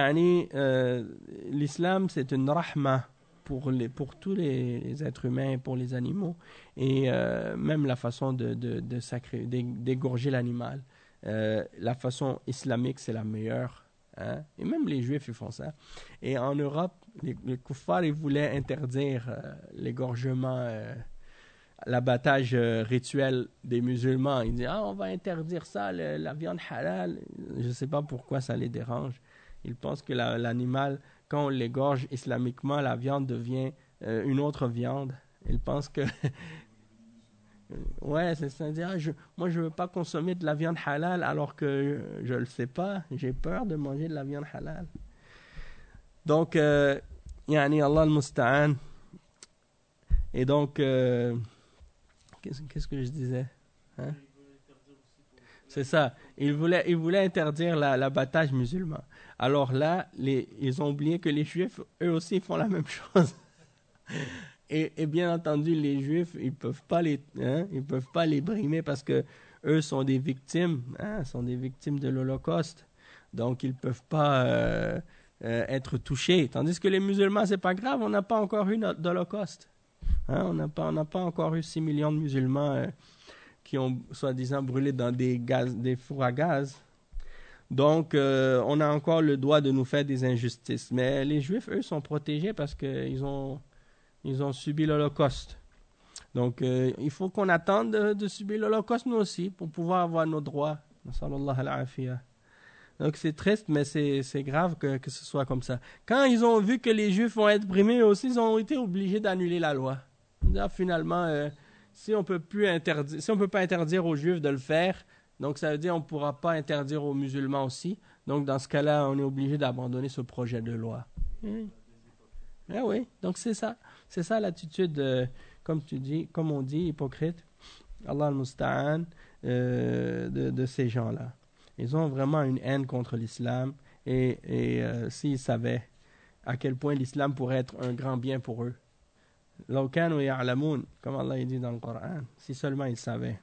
l'islam, c'est une rahma pour tous les êtres humains, pour les animaux, et même la façon d'égorger l'animal. La façon islamique, c'est la meilleure. Hein? Et même les Juifs, ils font ça. Et en Europe, les kuffars, ils voulaient interdire l'égorgement, l'abattage rituel des musulmans. Ils disent, on va interdire ça, la viande halal. Je ne sais pas pourquoi ça les dérange. Ils pensent que l'animal, quand on l'égorge islamiquement, la viande devient une autre viande. Ils pensent que... Ouais, c'est ça. Moi, je veux pas consommer de la viande halal alors que je le sais pas. J'ai peur de manger de la viande halal. Donc, yani Allah al-Musta'an. Et donc, qu'est-ce que je disais? Hein? C'est ça. Ils voulaient interdire l'abattage musulman. Alors là, ils ont oublié que les Juifs, eux aussi, font la même chose. Et bien entendu, les Juifs, ils peuvent pas les brimer parce que eux sont des victimes, hein, sont des victimes de l'Holocauste. Donc, ils peuvent pas être touchés. Tandis que les musulmans, c'est pas grave, on n'a pas encore eu d'Holocauste. Hein, on n'a pas encore eu 6 millions de musulmans qui ont, soi-disant, brûlé dans des fours à gaz. Donc, on a encore le droit de nous faire des injustices. Mais les Juifs, eux, sont protégés parce qu'ils ont subi l'Holocauste. Donc, il faut qu'on attende de subir l'Holocauste, nous aussi, pour pouvoir avoir nos droits. Donc, c'est triste, mais c'est grave que ce soit comme ça. Quand ils ont vu que les Juifs vont être brimés aussi, ils ont été obligés d'annuler la loi. Finalement, si on peut pas interdire aux Juifs de le faire, donc ça veut dire qu'on ne pourra pas interdire aux musulmans aussi. Donc, dans ce cas-là, on est obligé d'abandonner ce projet de loi. Ah oui, donc c'est ça. C'est ça l'attitude, comme on dit, hypocrite, Allah al-Musta'an, de ces gens-là. Ils ont vraiment une haine contre l'islam et s'ils savaient à quel point l'islam pourrait être un grand bien pour eux, لو كانوا يعلمون, comme Allah dit dans le Coran, si seulement ils savaient.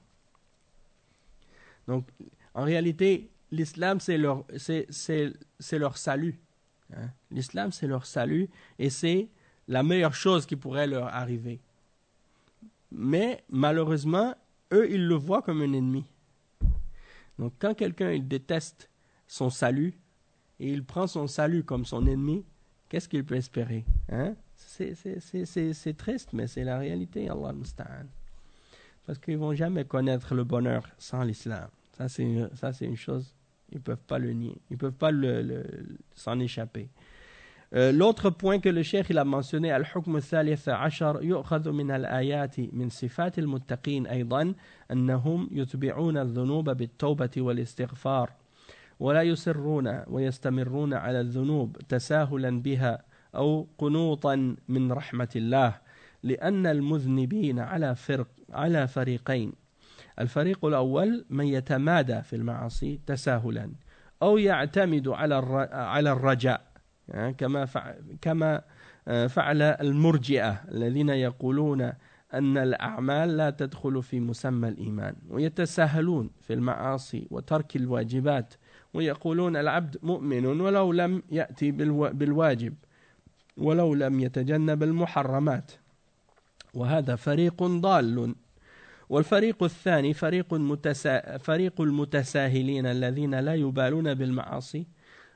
Donc, en réalité, l'islam, c'est leur salut. Hein? L'islam, c'est leur salut et c'est la meilleure chose qui pourrait leur arriver. Mais, malheureusement, eux, ils le voient comme un ennemi. Donc, quand quelqu'un il déteste son salut et il prend son salut comme son ennemi, qu'est-ce qu'il peut espérer? Hein? C'est triste, mais c'est la réalité, Allah musta'an. Parce qu'ils ne vont jamais connaître le bonheur sans l'islam. Ça, c'est une chose, ils ne peuvent pas le nier. Ils ne peuvent pas s'en échapper. L'autre point que le cheikh il a mentionné, al-hukm al-thalith ashar, yu'khadhu min al-ayati min sifat al-muttaqin aydan, annahum yutbi'una al-dhunuba bit-tawbati wal-istighfar, wa la yusirruna wa yastamirruna ala al-dhunub tasahulan biha أو قنوطا من رحمة الله لأن المذنبين على فريقين. الفريق الأول من يتمادى في المعاصي تساهلا أو يعتمد على الرجاء كما فعل المرجئة الذين يقولون أن الأعمال لا تدخل في مسمى الإيمان ويتساهلون في المعاصي وترك الواجبات ويقولون العبد مؤمن ولو لم يأتي بالواجب ولو لم يتجنب المحرمات وهذا فريق ضال. والفريق الثاني فريق المتساهلين الذين لا يبالون بالمعاصي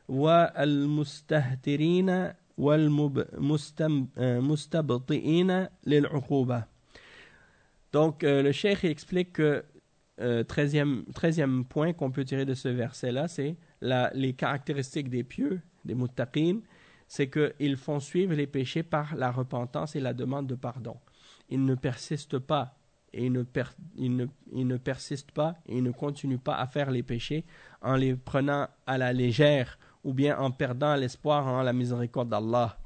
والمستهترين والمستبطئين للعقوبة. Donc le cheikh explique que 13e point qu'on peut tirer de ce verset-là, c'est les caractéristiques des pieux, des muttaqin, c'est qu'ils font suivre les péchés par la repentance et la demande de pardon. Ils ne persistent pas et ils ne persistent pas et ils ne continuent pas à faire les péchés en les prenant à la légère ou bien en perdant l'espoir en la miséricorde d'Allah.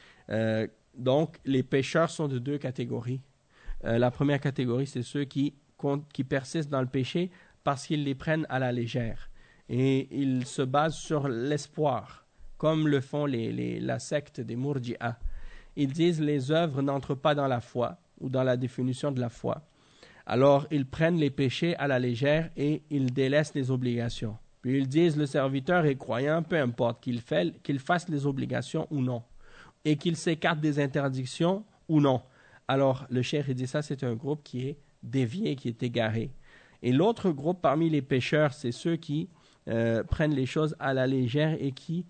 Donc, les pécheurs sont de deux catégories. La première catégorie, c'est ceux qui persistent dans le péché parce qu'ils les prennent à la légère et ils se basent sur l'espoir, comme le font la secte des Murji'a. Ils disent les œuvres n'entrent pas dans la foi ou dans la définition de la foi. Alors, ils prennent les péchés à la légère et ils délaissent les obligations. Puis ils disent le serviteur est croyant, peu importe qu'il fasse les obligations ou non, et qu'il s'écarte des interdictions ou non. Alors, le cheikh dit ça, c'est un groupe qui est dévié, qui est égaré. Et l'autre groupe parmi les pécheurs, c'est ceux qui prennent les choses à la légère et qui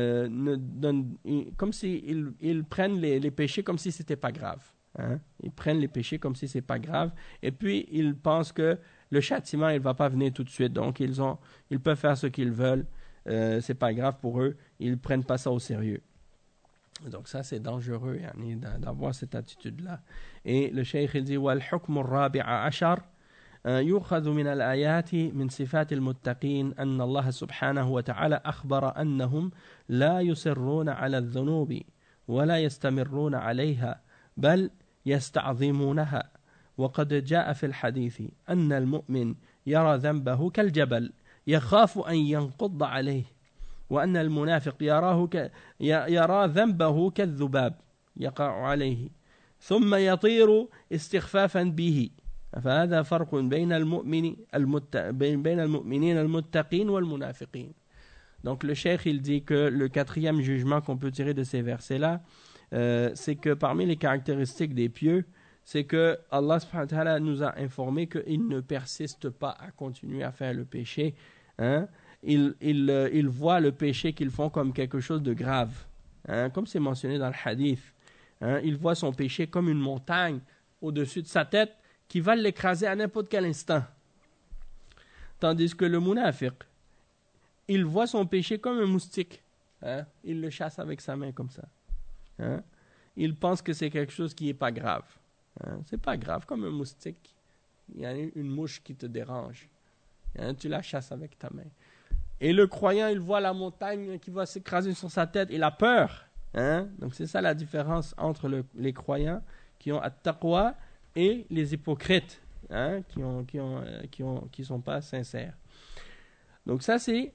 comme si ils prennent les péchés comme si c'était pas grave. Hein? Ils prennent les péchés comme si c'est pas grave et puis ils pensent que le châtiment il va pas venir tout de suite, donc ils peuvent faire ce qu'ils veulent, c'est pas grave pour eux, ils prennent pas ça au sérieux. Donc ça c'est dangereux d'avoir cette attitude là. Et le cheikh il dit wal hukm ar-rabi'a ashar يؤخذ من الآيات من صفات المتقين أن الله سبحانه وتعالى أخبر أنهم لا يصرون على الذنوب ولا يستمرون عليها بل يستعظمونها. وقد جاء في الحديث أن المؤمن يرى ذنبه كالجبل يخاف أن ينقض عليه وأن المنافق يرى ذنبه كالذباب يقع عليه ثم يطير استخفافا به. فهذا فرق بين المؤمنين المتقين والمنافقين. Donc le cheikh il dit que le quatrième jugement qu'on peut tirer de ces versets-là, c'est que parmi les caractéristiques des pieux, c'est que Allah subhanahu wa ta'ala nous a informé qu'ils ne persistent pas à continuer à faire le péché. Hein? Ils voient le péché qu'ils font comme quelque chose de grave. Hein? Comme c'est mentionné dans le hadith. Hein? Ils voient son péché comme une montagne au-dessus de sa tête qui va l'écraser à n'importe quel instant. Tandis que le munafiq, il voit son péché comme un moustique. Hein? Il le chasse avec sa main comme ça. Hein? Il pense que c'est quelque chose qui n'est pas grave. Hein? C'est pas grave, comme un moustique. Il y a une mouche qui te dérange. Hein? Tu la chasses avec ta main. Et le croyant, il voit la montagne qui va s'écraser sur sa tête. Il a peur. Hein? Donc c'est ça la différence entre les croyants qui ont at-taqwa et les hypocrites, hein, qui sont pas sincères. Donc ça c'est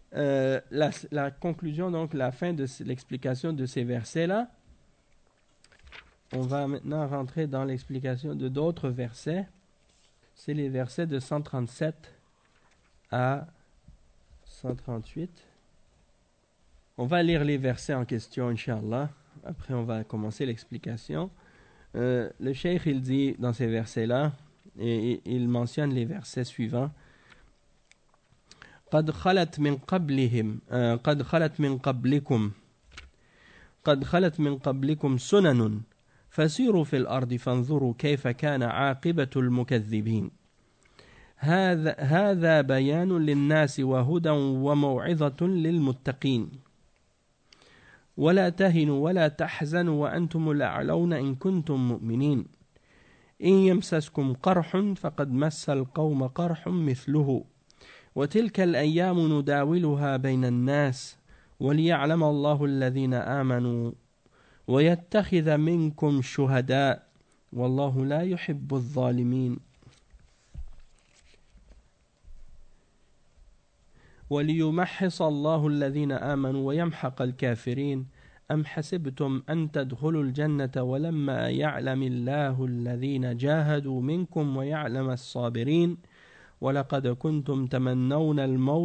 la conclusion, donc la fin de l'explication de ces versets là. on va maintenant rentrer dans l'explication de d'autres versets. C'est les versets de 137 à 138. On va lire les versets en question, Inch'Allah. Après, on va commencer l'explication. Le cheikh, il dit dans ces versets-là, et il mentionne les versets suivants. قد خلت من قبلكم سنن فسيروا في الأرض فانظروا كيف كان عاقبة المكذبين هذا بيان للناس وهدى وموعظة للمتقين ولا تهنوا ولا تحزنوا وأنتم الأعلون إن كنتم مؤمنين إن يمسسكم قرح فقد مس القوم قرح مثله وتلك الأيام نداولها بين الناس وليعلم الله الذين آمنوا ويتخذ منكم شهداء والله لا يحب الظالمين وليمحص الله الذين آمنوا ويمحق الكافرين أم حسبتم أن تدخلوا الجنة ولما يعلم الله الذين جاهدوا منكم ويعلم الصابرين ولقد كنتم تمنون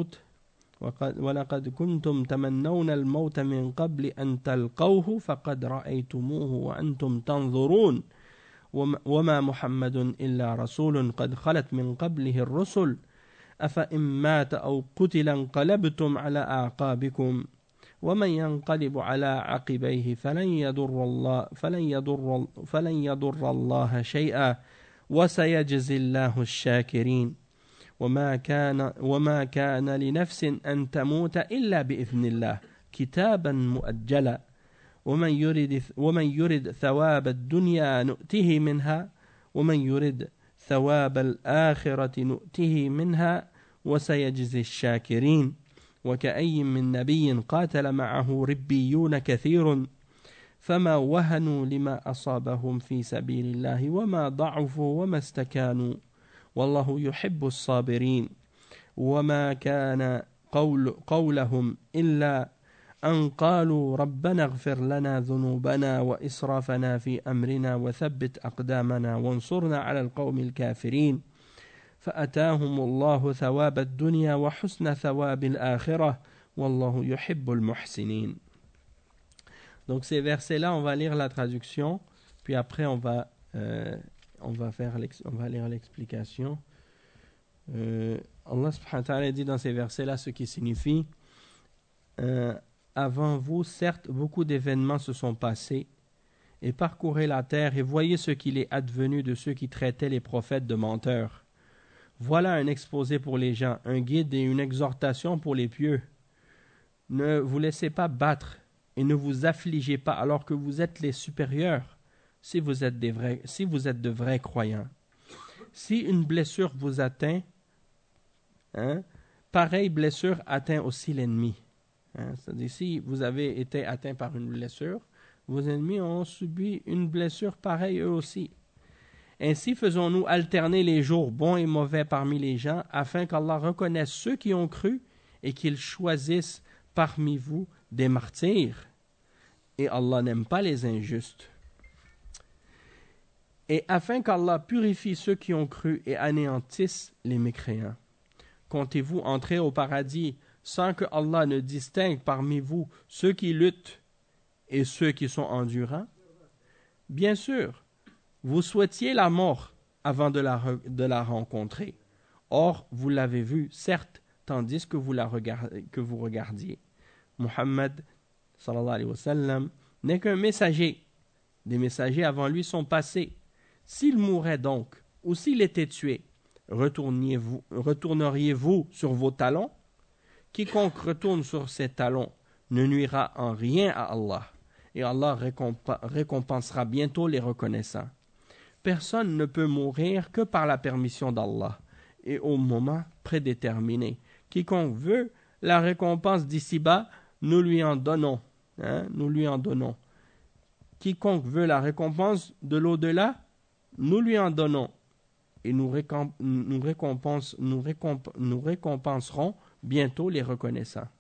الموت من قبل أن تلقوه فقد رأيتموه وأنتم تنظرون وما محمد إلا رسول قد خلت من قبله الرسل أفإن مات أو قتل انقلبتم على أعقابكم ومن ينقلب على عقبيه فلن يضر الله شيئا وسيجزي الله الشاكرين وما كان لنفس أن تموت إلا بإذن الله كتابا مؤجلا ومن يرد ثواب الدنيا نؤته منها ومن يرد ثواب الآخرة نؤته منها وسيجزي الشاكرين وكأي من نبي قاتل معه ربيون كثير فما وهنوا لما أصابهم في سبيل الله وما ضعفوا وما استكانوا والله يحب الصابرين وما كان قولهم إلا أن قالوا ربنا اغفر لنا ذنوبنا وإسرافنا في أمرنا وثبت أقدامنا وانصرنا على القوم الكافرين فأتاهم الله ثواب الدنيا وحسن ثواب الآخرة والله يحب المحسنين. Donc ces versets-là, on va lire la traduction, puis après on va lire l'explication. Allah subhanahu wa ta'ala dit dans ces versets-là ce qui signifie avant vous, certes, beaucoup d'événements se sont passés, et parcourez la terre et voyez ce qu'il est advenu de ceux qui traitaient les prophètes de menteurs. Voilà un exposé pour les gens, un guide et une exhortation pour les pieux. Ne vous laissez pas battre et ne vous affligez pas alors que vous êtes les supérieurs, si vous êtes de vrais croyants. Si une blessure vous atteint, pareille blessure atteint aussi l'ennemi. C'est-à-dire, si vous avez été atteint par une blessure, vos ennemis ont subi une blessure pareille eux aussi. Ainsi faisons-nous alterner les jours bons et mauvais parmi les gens, afin qu'Allah reconnaisse ceux qui ont cru et qu'il choisisse parmi vous des martyrs. Et Allah n'aime pas les injustes. Et afin qu'Allah purifie ceux qui ont cru et anéantisse les mécréants. Comptez-vous entrer au paradis sans que Allah ne distingue parmi vous ceux qui luttent et ceux qui sont endurants? Bien sûr, vous souhaitiez la mort avant de la rencontrer. Or, vous l'avez vue, certes, tandis que vous regardiez. Muhammad, sallallahu alayhi wa sallam, n'est qu'un messager. Des messagers avant lui sont passés. S'il mourait donc, ou s'il était tué, retourneriez-vous sur vos talons? Quiconque retourne sur ses talons ne nuira en rien à Allah, et Allah récompensera bientôt les reconnaissants. Personne ne peut mourir que par la permission d'Allah, et au moment prédéterminé. Quiconque veut la récompense d'ici-bas, nous lui en donnons. Quiconque veut la récompense de l'au-delà, nous lui en donnons. Et nous récompenserons bientôt les reconnaissants.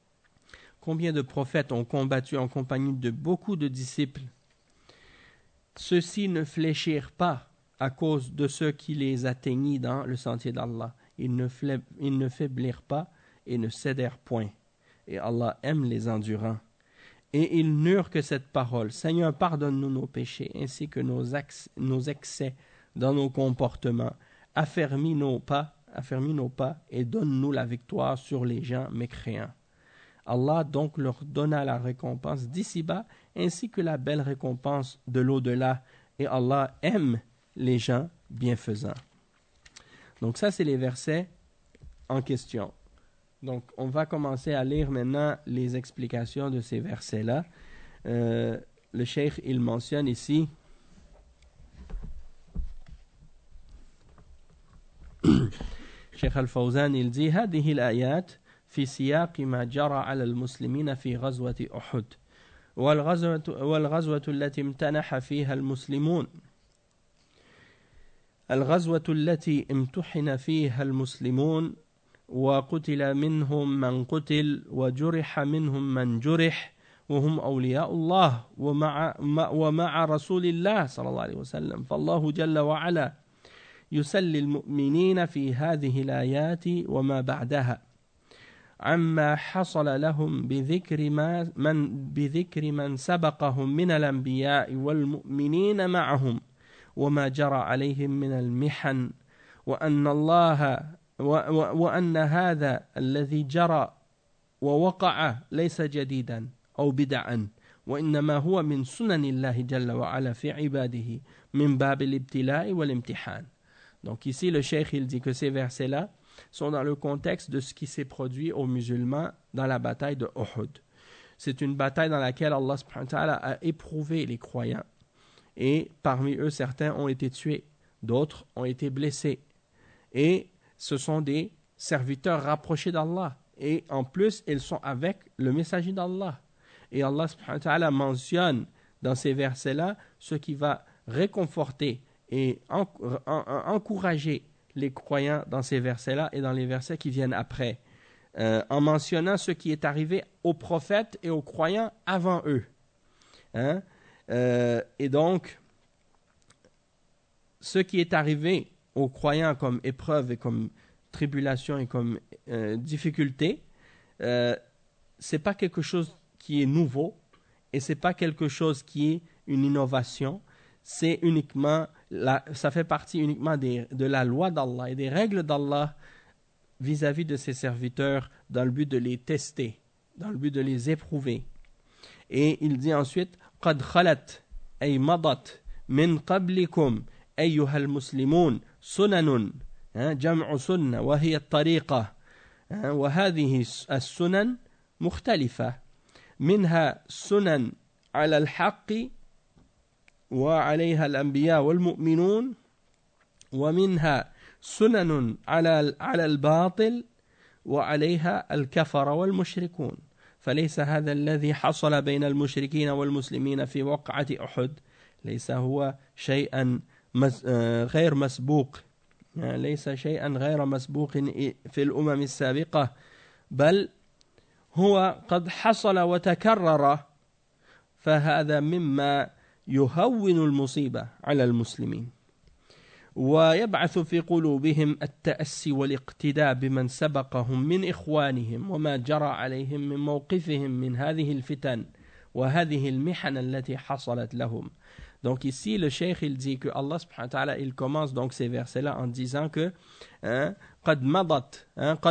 Combien de prophètes ont combattu en compagnie de beaucoup de disciples? ceux-ci ne fléchirent pas à cause de ceux qui les atteignit dans le sentier d'Allah. Ils ne faiblirent pas et ne cédèrent point. Et Allah aime les endurants. Et ils n'eurent que cette parole: Seigneur, pardonne-nous nos péchés ainsi que nos excès dans nos comportements. Affermis nos pas et donne-nous la victoire sur les gens mécréants. Allah donc leur donna la récompense d'ici-bas ainsi que la belle récompense de l'au-delà. Et Allah aime les gens bienfaisants. Donc ça, c'est les versets en question. Donc on va commencer à lire maintenant les explications de ces versets-là. Le cheikh, il mentionne ici Cheikh Al-Fawzan, il dit: هذه الآيات في سياق ما جرى على المسلمين في غزوة أحد والغزوة التي امتنح فيها المسلمون الغزوة التي امتحن فيها المسلمون وقتل منهم من قتل وجرح منهم من جرح وهم أولياء الله ومع رسول الله صلى الله عليه وسلم. فالله جل وعلا يسلي المؤمنين في هذه الآيات وما بعدها عما حصل لهم بذكر من سبقهم من الأنبياء والمؤمنين معهم وما جرى عليهم من المحن وأن هذا الذي جرى ووقع ليس جديدا أو بدعا وإنما هو من سنن الله جل وعلا في عباده من باب الابتلاء والامتحان. Donc ici le cheikh il dit que ces versets-là sont dans le contexte de ce qui s'est produit aux musulmans dans la bataille de Uhud. C'est une bataille dans laquelle Allah subhanahu wa ta'ala a éprouvé les croyants. Et parmi eux, certains ont été tués, d'autres ont été blessés. Et ce sont des serviteurs rapprochés d'Allah. Et en plus, ils sont avec le messager d'Allah. Et Allah subhanahu wa ta'ala mentionne dans ces versets-là ce qui va réconforter et encourager les croyants dans ces versets-là et dans les versets qui viennent après, en mentionnant ce qui est arrivé aux prophètes et aux croyants avant eux. Et donc, ce qui est arrivé aux croyants comme épreuve et comme tribulation et comme difficulté, c'est pas quelque chose qui est nouveau et c'est pas quelque chose qui est une innovation. C'est uniquement, ça fait partie uniquement de la loi d'Allah et des règles d'Allah vis-à-vis de ses serviteurs dans le but de les tester, dans le but de les éprouver. Et il dit ensuite: قد خلت أي مضت من قبلكم أيها المسلمون سنن جمع سنة وهي الطريقة وهذه السنن مختلفة منها سنن على الحق وعليها الأنبياء والمؤمنون ومنها سنن على الباطل وعليها الكفر والمشركون فليس هذا الذي حصل بين المشركين والمسلمين في وقعة أحد ليس هو شيئا غير مسبوق ليس شيئا غير مسبوق في الأمم السابقة بل هو قد حصل وتكرر فهذا مما يهون المصيبة على المسلمين ويبعث في قلوبهم التأسي والاقتداء بمن سبقهم من إخوانهم وما جرى عليهم من موقفهم من هذه الفتن وهذه المحن التي حصلت لهم. Donc ici le cheikh il dit que Allah subhanahu wa ta'ala il commence donc ces versets là en disant que قد مضت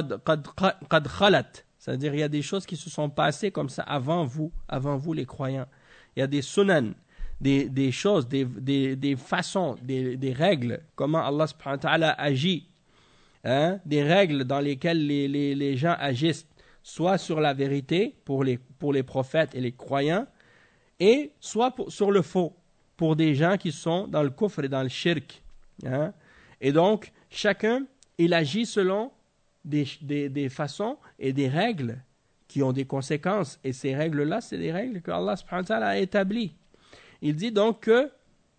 قد خلت, c'est-à-dire il y a des choses qui se sont passées comme ça avant vous les croyants. Il y a des sunan, des choses, des façons, des règles, comment Allah subhanahu wa ta'ala agit, des règles dans lesquelles les gens agissent, soit sur la vérité pour les prophètes et les croyants, et soit sur le faux, pour des gens qui sont dans le kufr et dans le shirk. Et donc, chacun, il agit selon des façons et des règles qui ont des conséquences. Et ces règles-là, c'est des règles que Allah subhanahu wa ta'ala a établies. Il dit donc que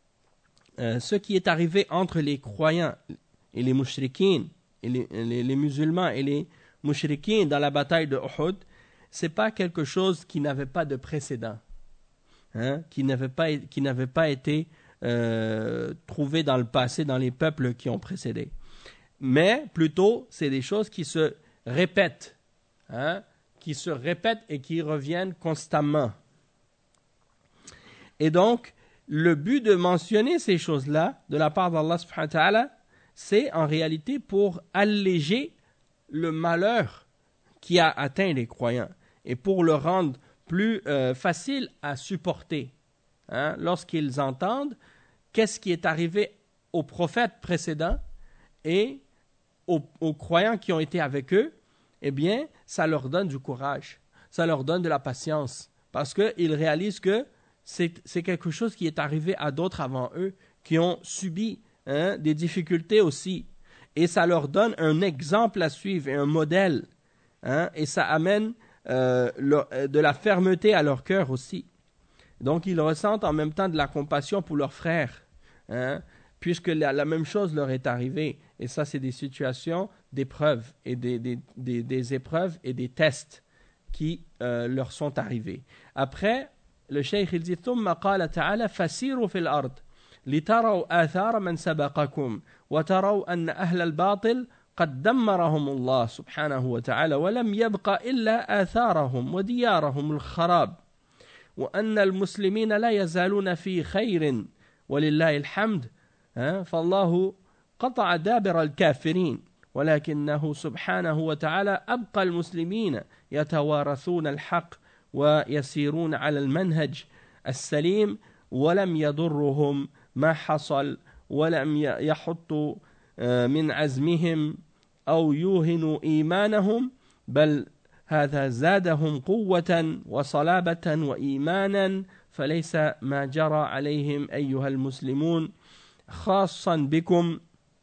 ce qui est arrivé entre les croyants et les mushrikines, et les musulmans et les mushrikines dans la bataille de Uhud, c'est pas quelque chose qui n'avait pas de précédent, qui n'avait pas été trouvées dans le passé, dans les peuples qui ont précédé. Mais plutôt, c'est des choses qui se répètent, qui se répètent et qui reviennent constamment. Et donc, le but de mentionner ces choses-là, de la part d'Allah subhanahu wa ta'ala, c'est en réalité pour alléger le malheur qui a atteint les croyants et pour le rendre plus facile à supporter. Lorsqu'ils entendent qu'est-ce qui est arrivé aux prophètes précédents et aux croyants qui ont été avec eux, eh bien, ça leur donne du courage, ça leur donne de la patience, parce qu'ils réalisent que c'est quelque chose qui est arrivé à d'autres avant eux, qui ont subi des difficultés aussi. Et ça leur donne un exemple à suivre et un modèle. Et ça amène de la fermeté à leur cœur aussi. Donc ils ressentent en même temps de la compassion pour leurs frères, puisque la même chose leur est arrivée. Et ça, c'est des situations d'épreuves et des épreuves et des tests qui leur sont arrivés. Après, le cheikh il dit ثم قال تعالى فسيروا في الأرض لتروا آثار من سبقكم وتروا أن أهل الباطل قد دمرهم الله سبحانه وتعالى ولم يبق إلا آثارهم وديارهم الخراب وأن المسلمين لا يزالون في خير ولله الحمد فالله قطع دابر الكافرين ولكنه سبحانه وتعالى أبقى المسلمين يتوارثون الحق ويسيرون على المنهج السليم ولم يضرهم ما حصل ولم يحطوا من عزمهم أو يوهنوا إيمانهم بل هذا زادهم قوة وصلابة وإيمانا فليس ما جرى عليهم أيها المسلمون خاصا بكم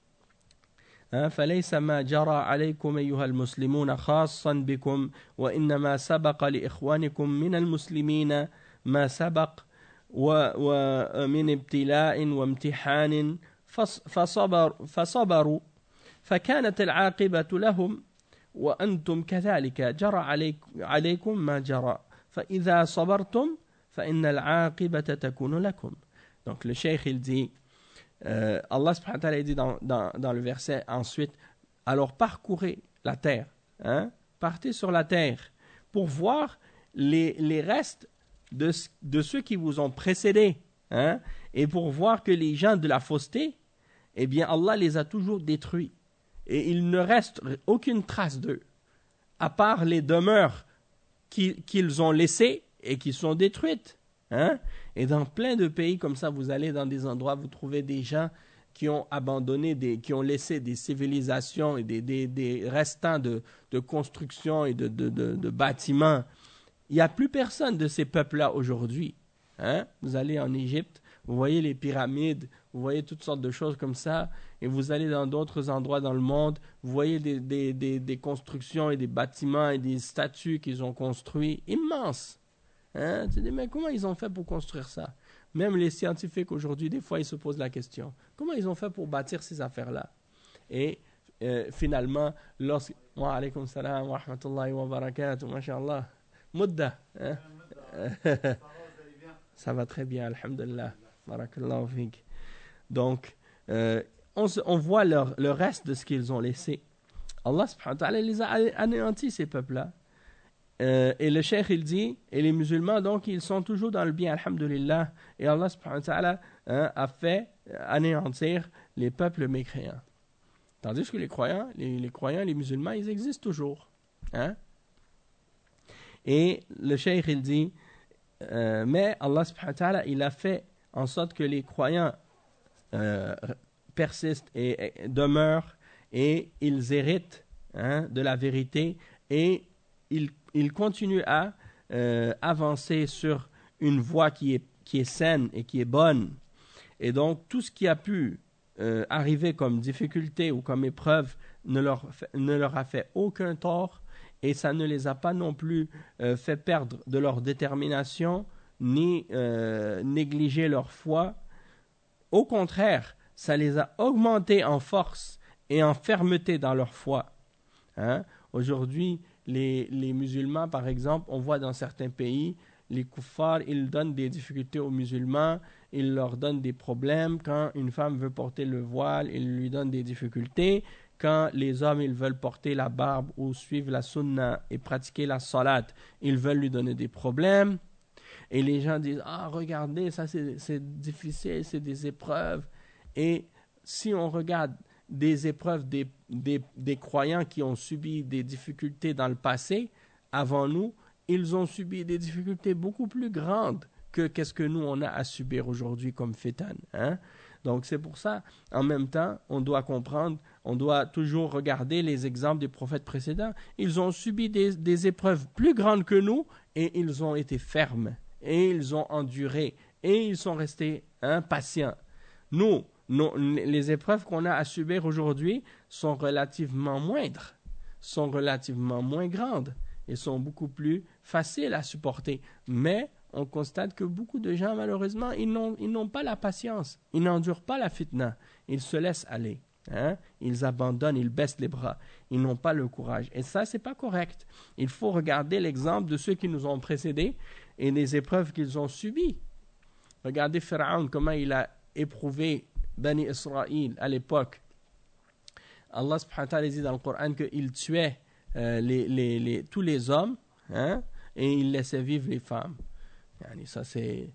فليس ما جرى عليكم أيها المسلمون خاصا بكم وإنما سبق لإخوانكم من المسلمين ما سبق ومن ابتلاء وامتحان فصبروا فكانت العاقبة لهم وأنتم كذلك جرى عليكم ما جرى فإذا صبرتم فإن العاقبة تكون لكم. Donc le cheikh il dit Allah subhanahu wa ta'ala dit dans le verset ensuite, alors parcourez la terre, partez sur la terre pour voir les restes de ceux qui vous ont précédés, et pour voir que les gens de la fausseté, eh bien Allah les a toujours détruits et il ne reste aucune trace d'eux à part les demeures qu'ils ont laissées et qui sont détruites. Et dans plein de pays comme ça, vous allez dans des endroits, vous trouvez des gens qui ont abandonné, qui ont laissé des civilisations et des restants de construction et de bâtiments. Il n'y a plus personne de ces peuples-là aujourd'hui. Vous allez en Égypte, vous voyez les pyramides, vous voyez toutes sortes de choses comme ça, et vous allez dans d'autres endroits dans le monde, vous voyez des constructions et des bâtiments et des statues qu'ils ont construits immenses. Tu dis, mais comment ils ont fait pour construire ça? Même les scientifiques aujourd'hui, des fois, ils se posent la question. Comment ils ont fait pour bâtir ces affaires-là? Et finalement, wa alaykum salam wa rahmatullahi wa barakatuh, mashallah. Mudda. Ça va très bien, alhamdulillah. Barakallahu fik. Donc, on voit le reste de ce qu'ils ont laissé. Allah subhanahu wa ta'ala les a anéantis, ces peuples-là. Et le cheikh il dit, et les musulmans donc ils sont toujours dans le bien, alhamdulillah, et Allah subhanahu wa ta'ala a fait anéantir les peuples mécréants, tandis que les croyants, les musulmans, ils existent toujours, et le cheikh il dit mais Allah subhanahu wa ta'ala il a fait en sorte que les croyants persistent et demeurent et ils héritent de la vérité et il continue à avancer sur une voie qui est saine et qui est bonne. Et donc, tout ce qui a pu arriver comme difficulté ou comme épreuve ne leur a fait aucun tort et ça ne les a pas non plus fait perdre de leur détermination ni négliger leur foi. Au contraire, ça les a augmentés en force et en fermeté dans leur foi. Aujourd'hui, les musulmans, par exemple, on voit dans certains pays les kuffars, ils donnent des difficultés aux musulmans, ils leur donnent des problèmes. Quand une femme veut porter le voile, ils lui donnent des difficultés. Quand les hommes ils veulent porter la barbe ou suivre la sunna et pratiquer la salat, ils veulent lui donner des problèmes. Et les gens disent, ah regardez, ça c'est difficile, c'est des épreuves. Et si on regarde des épreuves des croyants qui ont subi des difficultés dans le passé, avant nous, ils ont subi des difficultés beaucoup plus grandes que qu'est-ce que nous on a à subir aujourd'hui comme fitan. Hein? Donc c'est pour ça, en même temps, on doit comprendre, on doit toujours regarder les exemples des prophètes précédents. Ils ont subi des épreuves plus grandes que nous et ils ont été fermes et ils ont enduré et ils sont restés patients. Nous, les épreuves qu'on a à subir aujourd'hui sont relativement moindres, sont relativement moins grandes et sont beaucoup plus faciles à supporter. Mais on constate que beaucoup de gens, malheureusement, ils n'ont pas la patience, ils n'endurent pas la fitna, ils se laissent aller. Hein? Ils abandonnent, ils baissent les bras, ils n'ont pas le courage. Et ça, c'est pas correct. Il faut regarder l'exemple de ceux qui nous ont précédés et les épreuves qu'ils ont subies. Regardez Pharaon, comment il a éprouvé Bani Israël à l'époque. Allah subhanahu wa ta'ala dit dans le Coran qu'il tuait tous les hommes, hein, et il laissait vivre les femmes. Ça c'est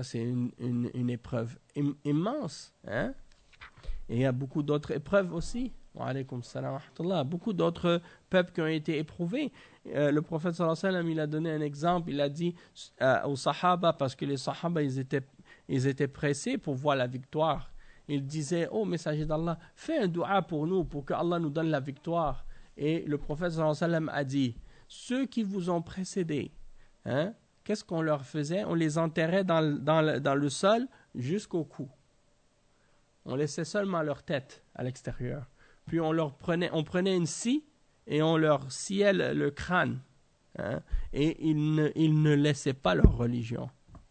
une épreuve immense. Hein? Et il y a beaucoup d'autres épreuves aussi. Wa alaykum salam wa rahmatullah. Beaucoup d'autres peuples qui ont été éprouvés. Le prophète sallallahu alayhi wa sallam, il a donné un exemple. Il a dit aux Sahaba, parce que les Sahaba ils étaient pressés pour voir la victoire. Il disait, ô messager d'Allah, fais un dua pour nous, pour que Allah nous donne la victoire. Et le prophète sallallahu alayhi wa sallam a dit, ceux qui vous ont précédés, hein, qu'est-ce qu'on leur faisait? On les enterrait dans le sol jusqu'au cou. On laissait seulement leur tête à l'extérieur. Puis on prenait une scie et on leur sciait le crâne. Hein, et ils ne laissaient pas leur religion.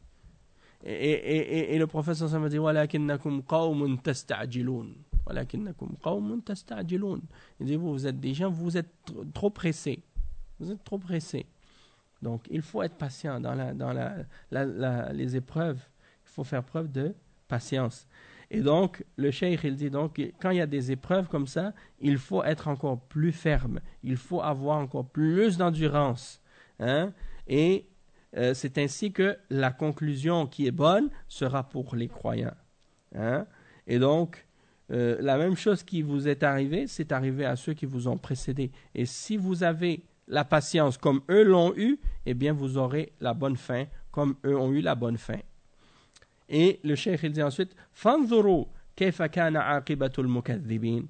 Et le prophète sallallahu alayhi wa sallam a dit وَلَكِنَّكُمْ قَوْمٌ تَسْتَعْجِلُونَ وَلَكِنَّكُمْ قَوْمٌ تَسْتَعْجِلُونَ. Il dit, vous êtes des gens, vous êtes trop pressés. Vous êtes trop pressés. Donc, il faut être patient dans les épreuves. Il faut faire preuve de patience. Et donc, le cheikh, il dit donc, quand il y a des épreuves comme ça, il faut être encore plus ferme. Il faut avoir encore plus d'endurance. Hein? Et c'est ainsi que la conclusion qui est bonne sera pour les croyants. Hein? Et donc, la même chose qui vous est arrivée, c'est arrivé à ceux qui vous ont précédé. Et si vous avez la patience comme eux l'ont eu, eh bien vous aurez la bonne fin comme eux ont eu la bonne fin. Et le cheikh il dit ensuite فانظروا كيف كان عاقبة المكذبين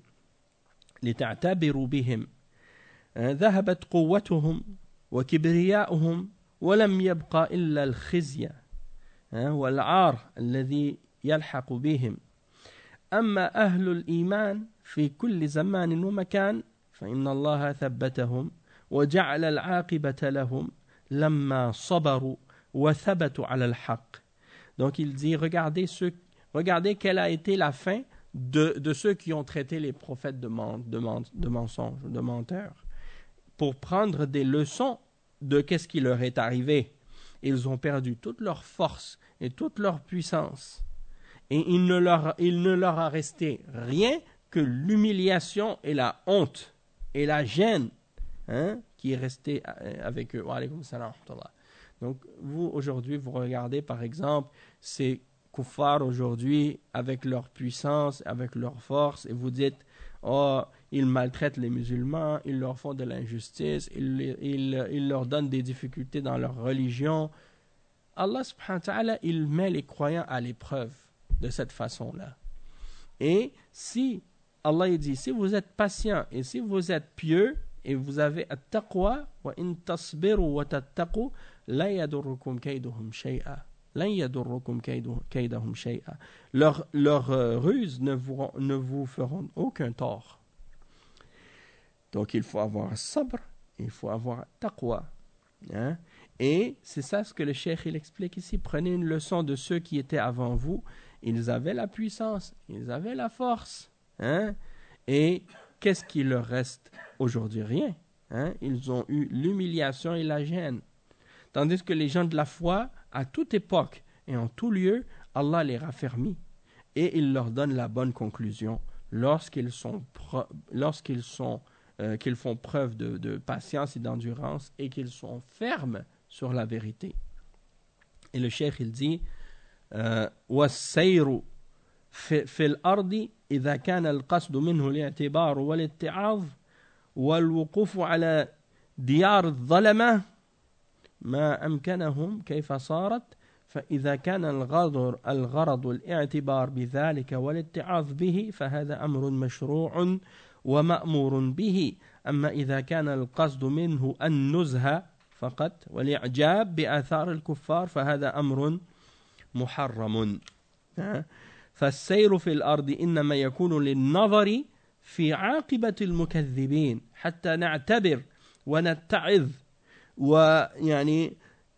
لتعتبروا بهم ذهبت قوتهم وكبرياؤهم ولم يبقى إلا الخزي والعار الذي يلحق بهم أما أهل الإيمان في كل زمان ومكان فإن الله ثبتهم وجعل العاقبة لهم لما صبروا وثبتوا على الحق. Donc il dit, regardez quelle a été la fin de ceux qui ont traité les prophètes de mensonges, de menteurs, pour prendre des leçons de qu'est-ce qui leur est arrivé. Ils ont perdu toute leur force et toute leur puissance. Et il ne leur a resté rien que l'humiliation et la honte et la gêne, hein, qui est resté avec eux. Wa alaykum salam wa rahmatullah. Donc, vous, aujourd'hui, vous regardez, par exemple, ces kuffars aujourd'hui, avec leur puissance, avec leur force, et vous dites, oh, ils maltraitent les musulmans, ils leur font de l'injustice, ils leur donnent des difficultés dans leur religion. Allah subhanahu wa ta'ala, il met les croyants à l'épreuve de cette façon-là. Et si, Allah il dit, si vous êtes patient et si vous êtes pieux, et vous avez at-taqwa, wa in tasbiru wa tattaqu, la yadurrukum kayduhum shay'a. La yadurrukum kaydahum shay'a. Leur ruse ne vous feront aucun tort. Donc il faut avoir sabr, il faut avoir taqwa. Hein? Et c'est ça ce que le cheikh il explique ici. Prenez une leçon de ceux qui étaient avant vous. Ils avaient la puissance, ils avaient la force. Hein? Et qu'est-ce qui leur reste aujourd'hui? Rien. Hein? Ils ont eu l'humiliation et la gêne. Tandis que les gens de la foi, à toute époque et en tout lieu, Allah les raffermit et il leur donne la bonne conclusion qu'ils font preuve de patience et d'endurance et qu'ils sont fermes sur la vérité. Et le cheikh il dit وَالسَّيْرُ في الأرض إذا كان القصد منه الاعتبار والاتعاظ والوقوف على ديار الظلمة ما أمكنهم كيف صارت فإذا كان الغرض الاعتبار بذلك والاتعاظ به فهذا أمر مشروع ومأمور به أما إذا كان القصد منه النزهة فقط والإعجاب بآثار الكفار فهذا أمر محرم. فالسير في الأرض إنما يكون للنظر في عاقبة المكذبين حتى نعتبر ونتعظ ويعني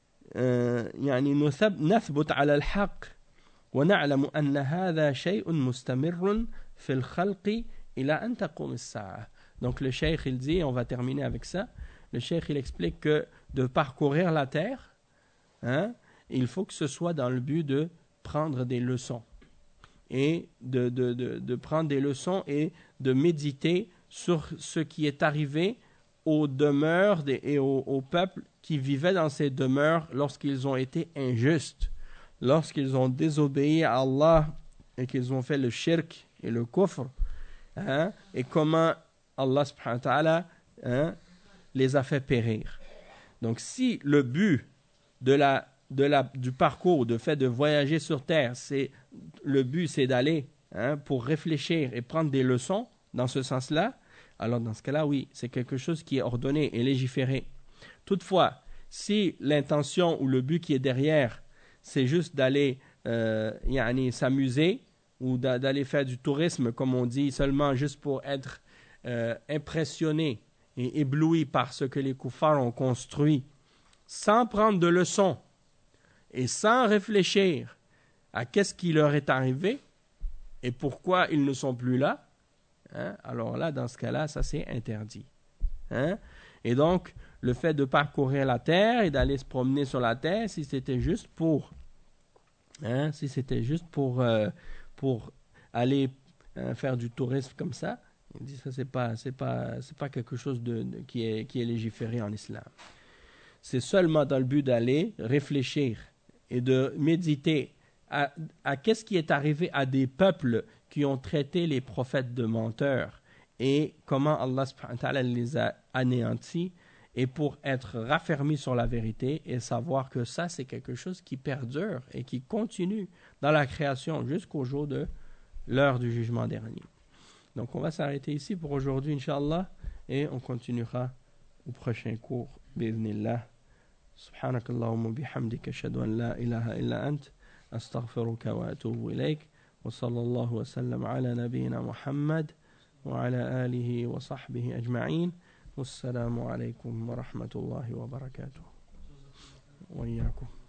نثبت على الحق ونعلم أن هذا شيء مستمر في الخلق إلى أن تقوم الساعة. Donc le cheikh il dit, on va terminer avec ça, le cheikh il explique que de parcourir la terre, il faut que ce soit dans le but de prendre des leçons et de prendre des leçons et de méditer sur ce qui est arrivé aux demeures et aux peuples qui vivaient dans ces demeures lorsqu'ils ont été injustes, lorsqu'ils ont désobéi à Allah et qu'ils ont fait le shirk et le kufr, et comment Allah subhanahu wa ta'ala les a fait périr. Donc si le but du parcours, de fait de voyager sur terre, le but c'est d'aller pour réfléchir et prendre des leçons dans ce sens-là, alors dans ce cas-là, oui, c'est quelque chose qui est ordonné et légiféré. Toutefois, si l'intention ou le but qui est derrière, c'est juste d'aller s'amuser ou d'aller faire du tourisme, comme on dit, seulement juste pour être impressionné et ébloui par ce que les koufars ont construit, sans prendre de leçons et sans réfléchir à qu'est-ce qui leur est arrivé et pourquoi ils ne sont plus là, alors là, dans ce cas-là, ça c'est interdit. Et donc, le fait de parcourir la terre et d'aller se promener sur la terre, si c'était juste pour aller faire du tourisme comme ça, il dit ça c'est pas quelque chose qui est légiféré en islam. C'est seulement dans le but d'aller réfléchir et de méditer à qu'est-ce qui est arrivé à des peuples qui ont traité les prophètes de menteurs et comment Allah subhanahu wa ta'ala les a anéantis, et pour être raffermi sur la vérité et savoir que ça c'est quelque chose qui perdure et qui continue dans la création jusqu'au jour de l'heure du jugement dernier. Donc on va s'arrêter ici pour aujourd'hui Inch'Allah et on continuera au prochain cours bi'idhnillah. Subhanakallahumma bihamdika ashhadu an la ilaha illa ant astaghfiruka wa atubu ilayk wa sallallahu wa sallam ala nabiyyina Muhammad wa ala alihi wa sahbihi ajma'in. Wassalamu alaykum wa rahmatullahi wa barakatuh. Wa iyyakum.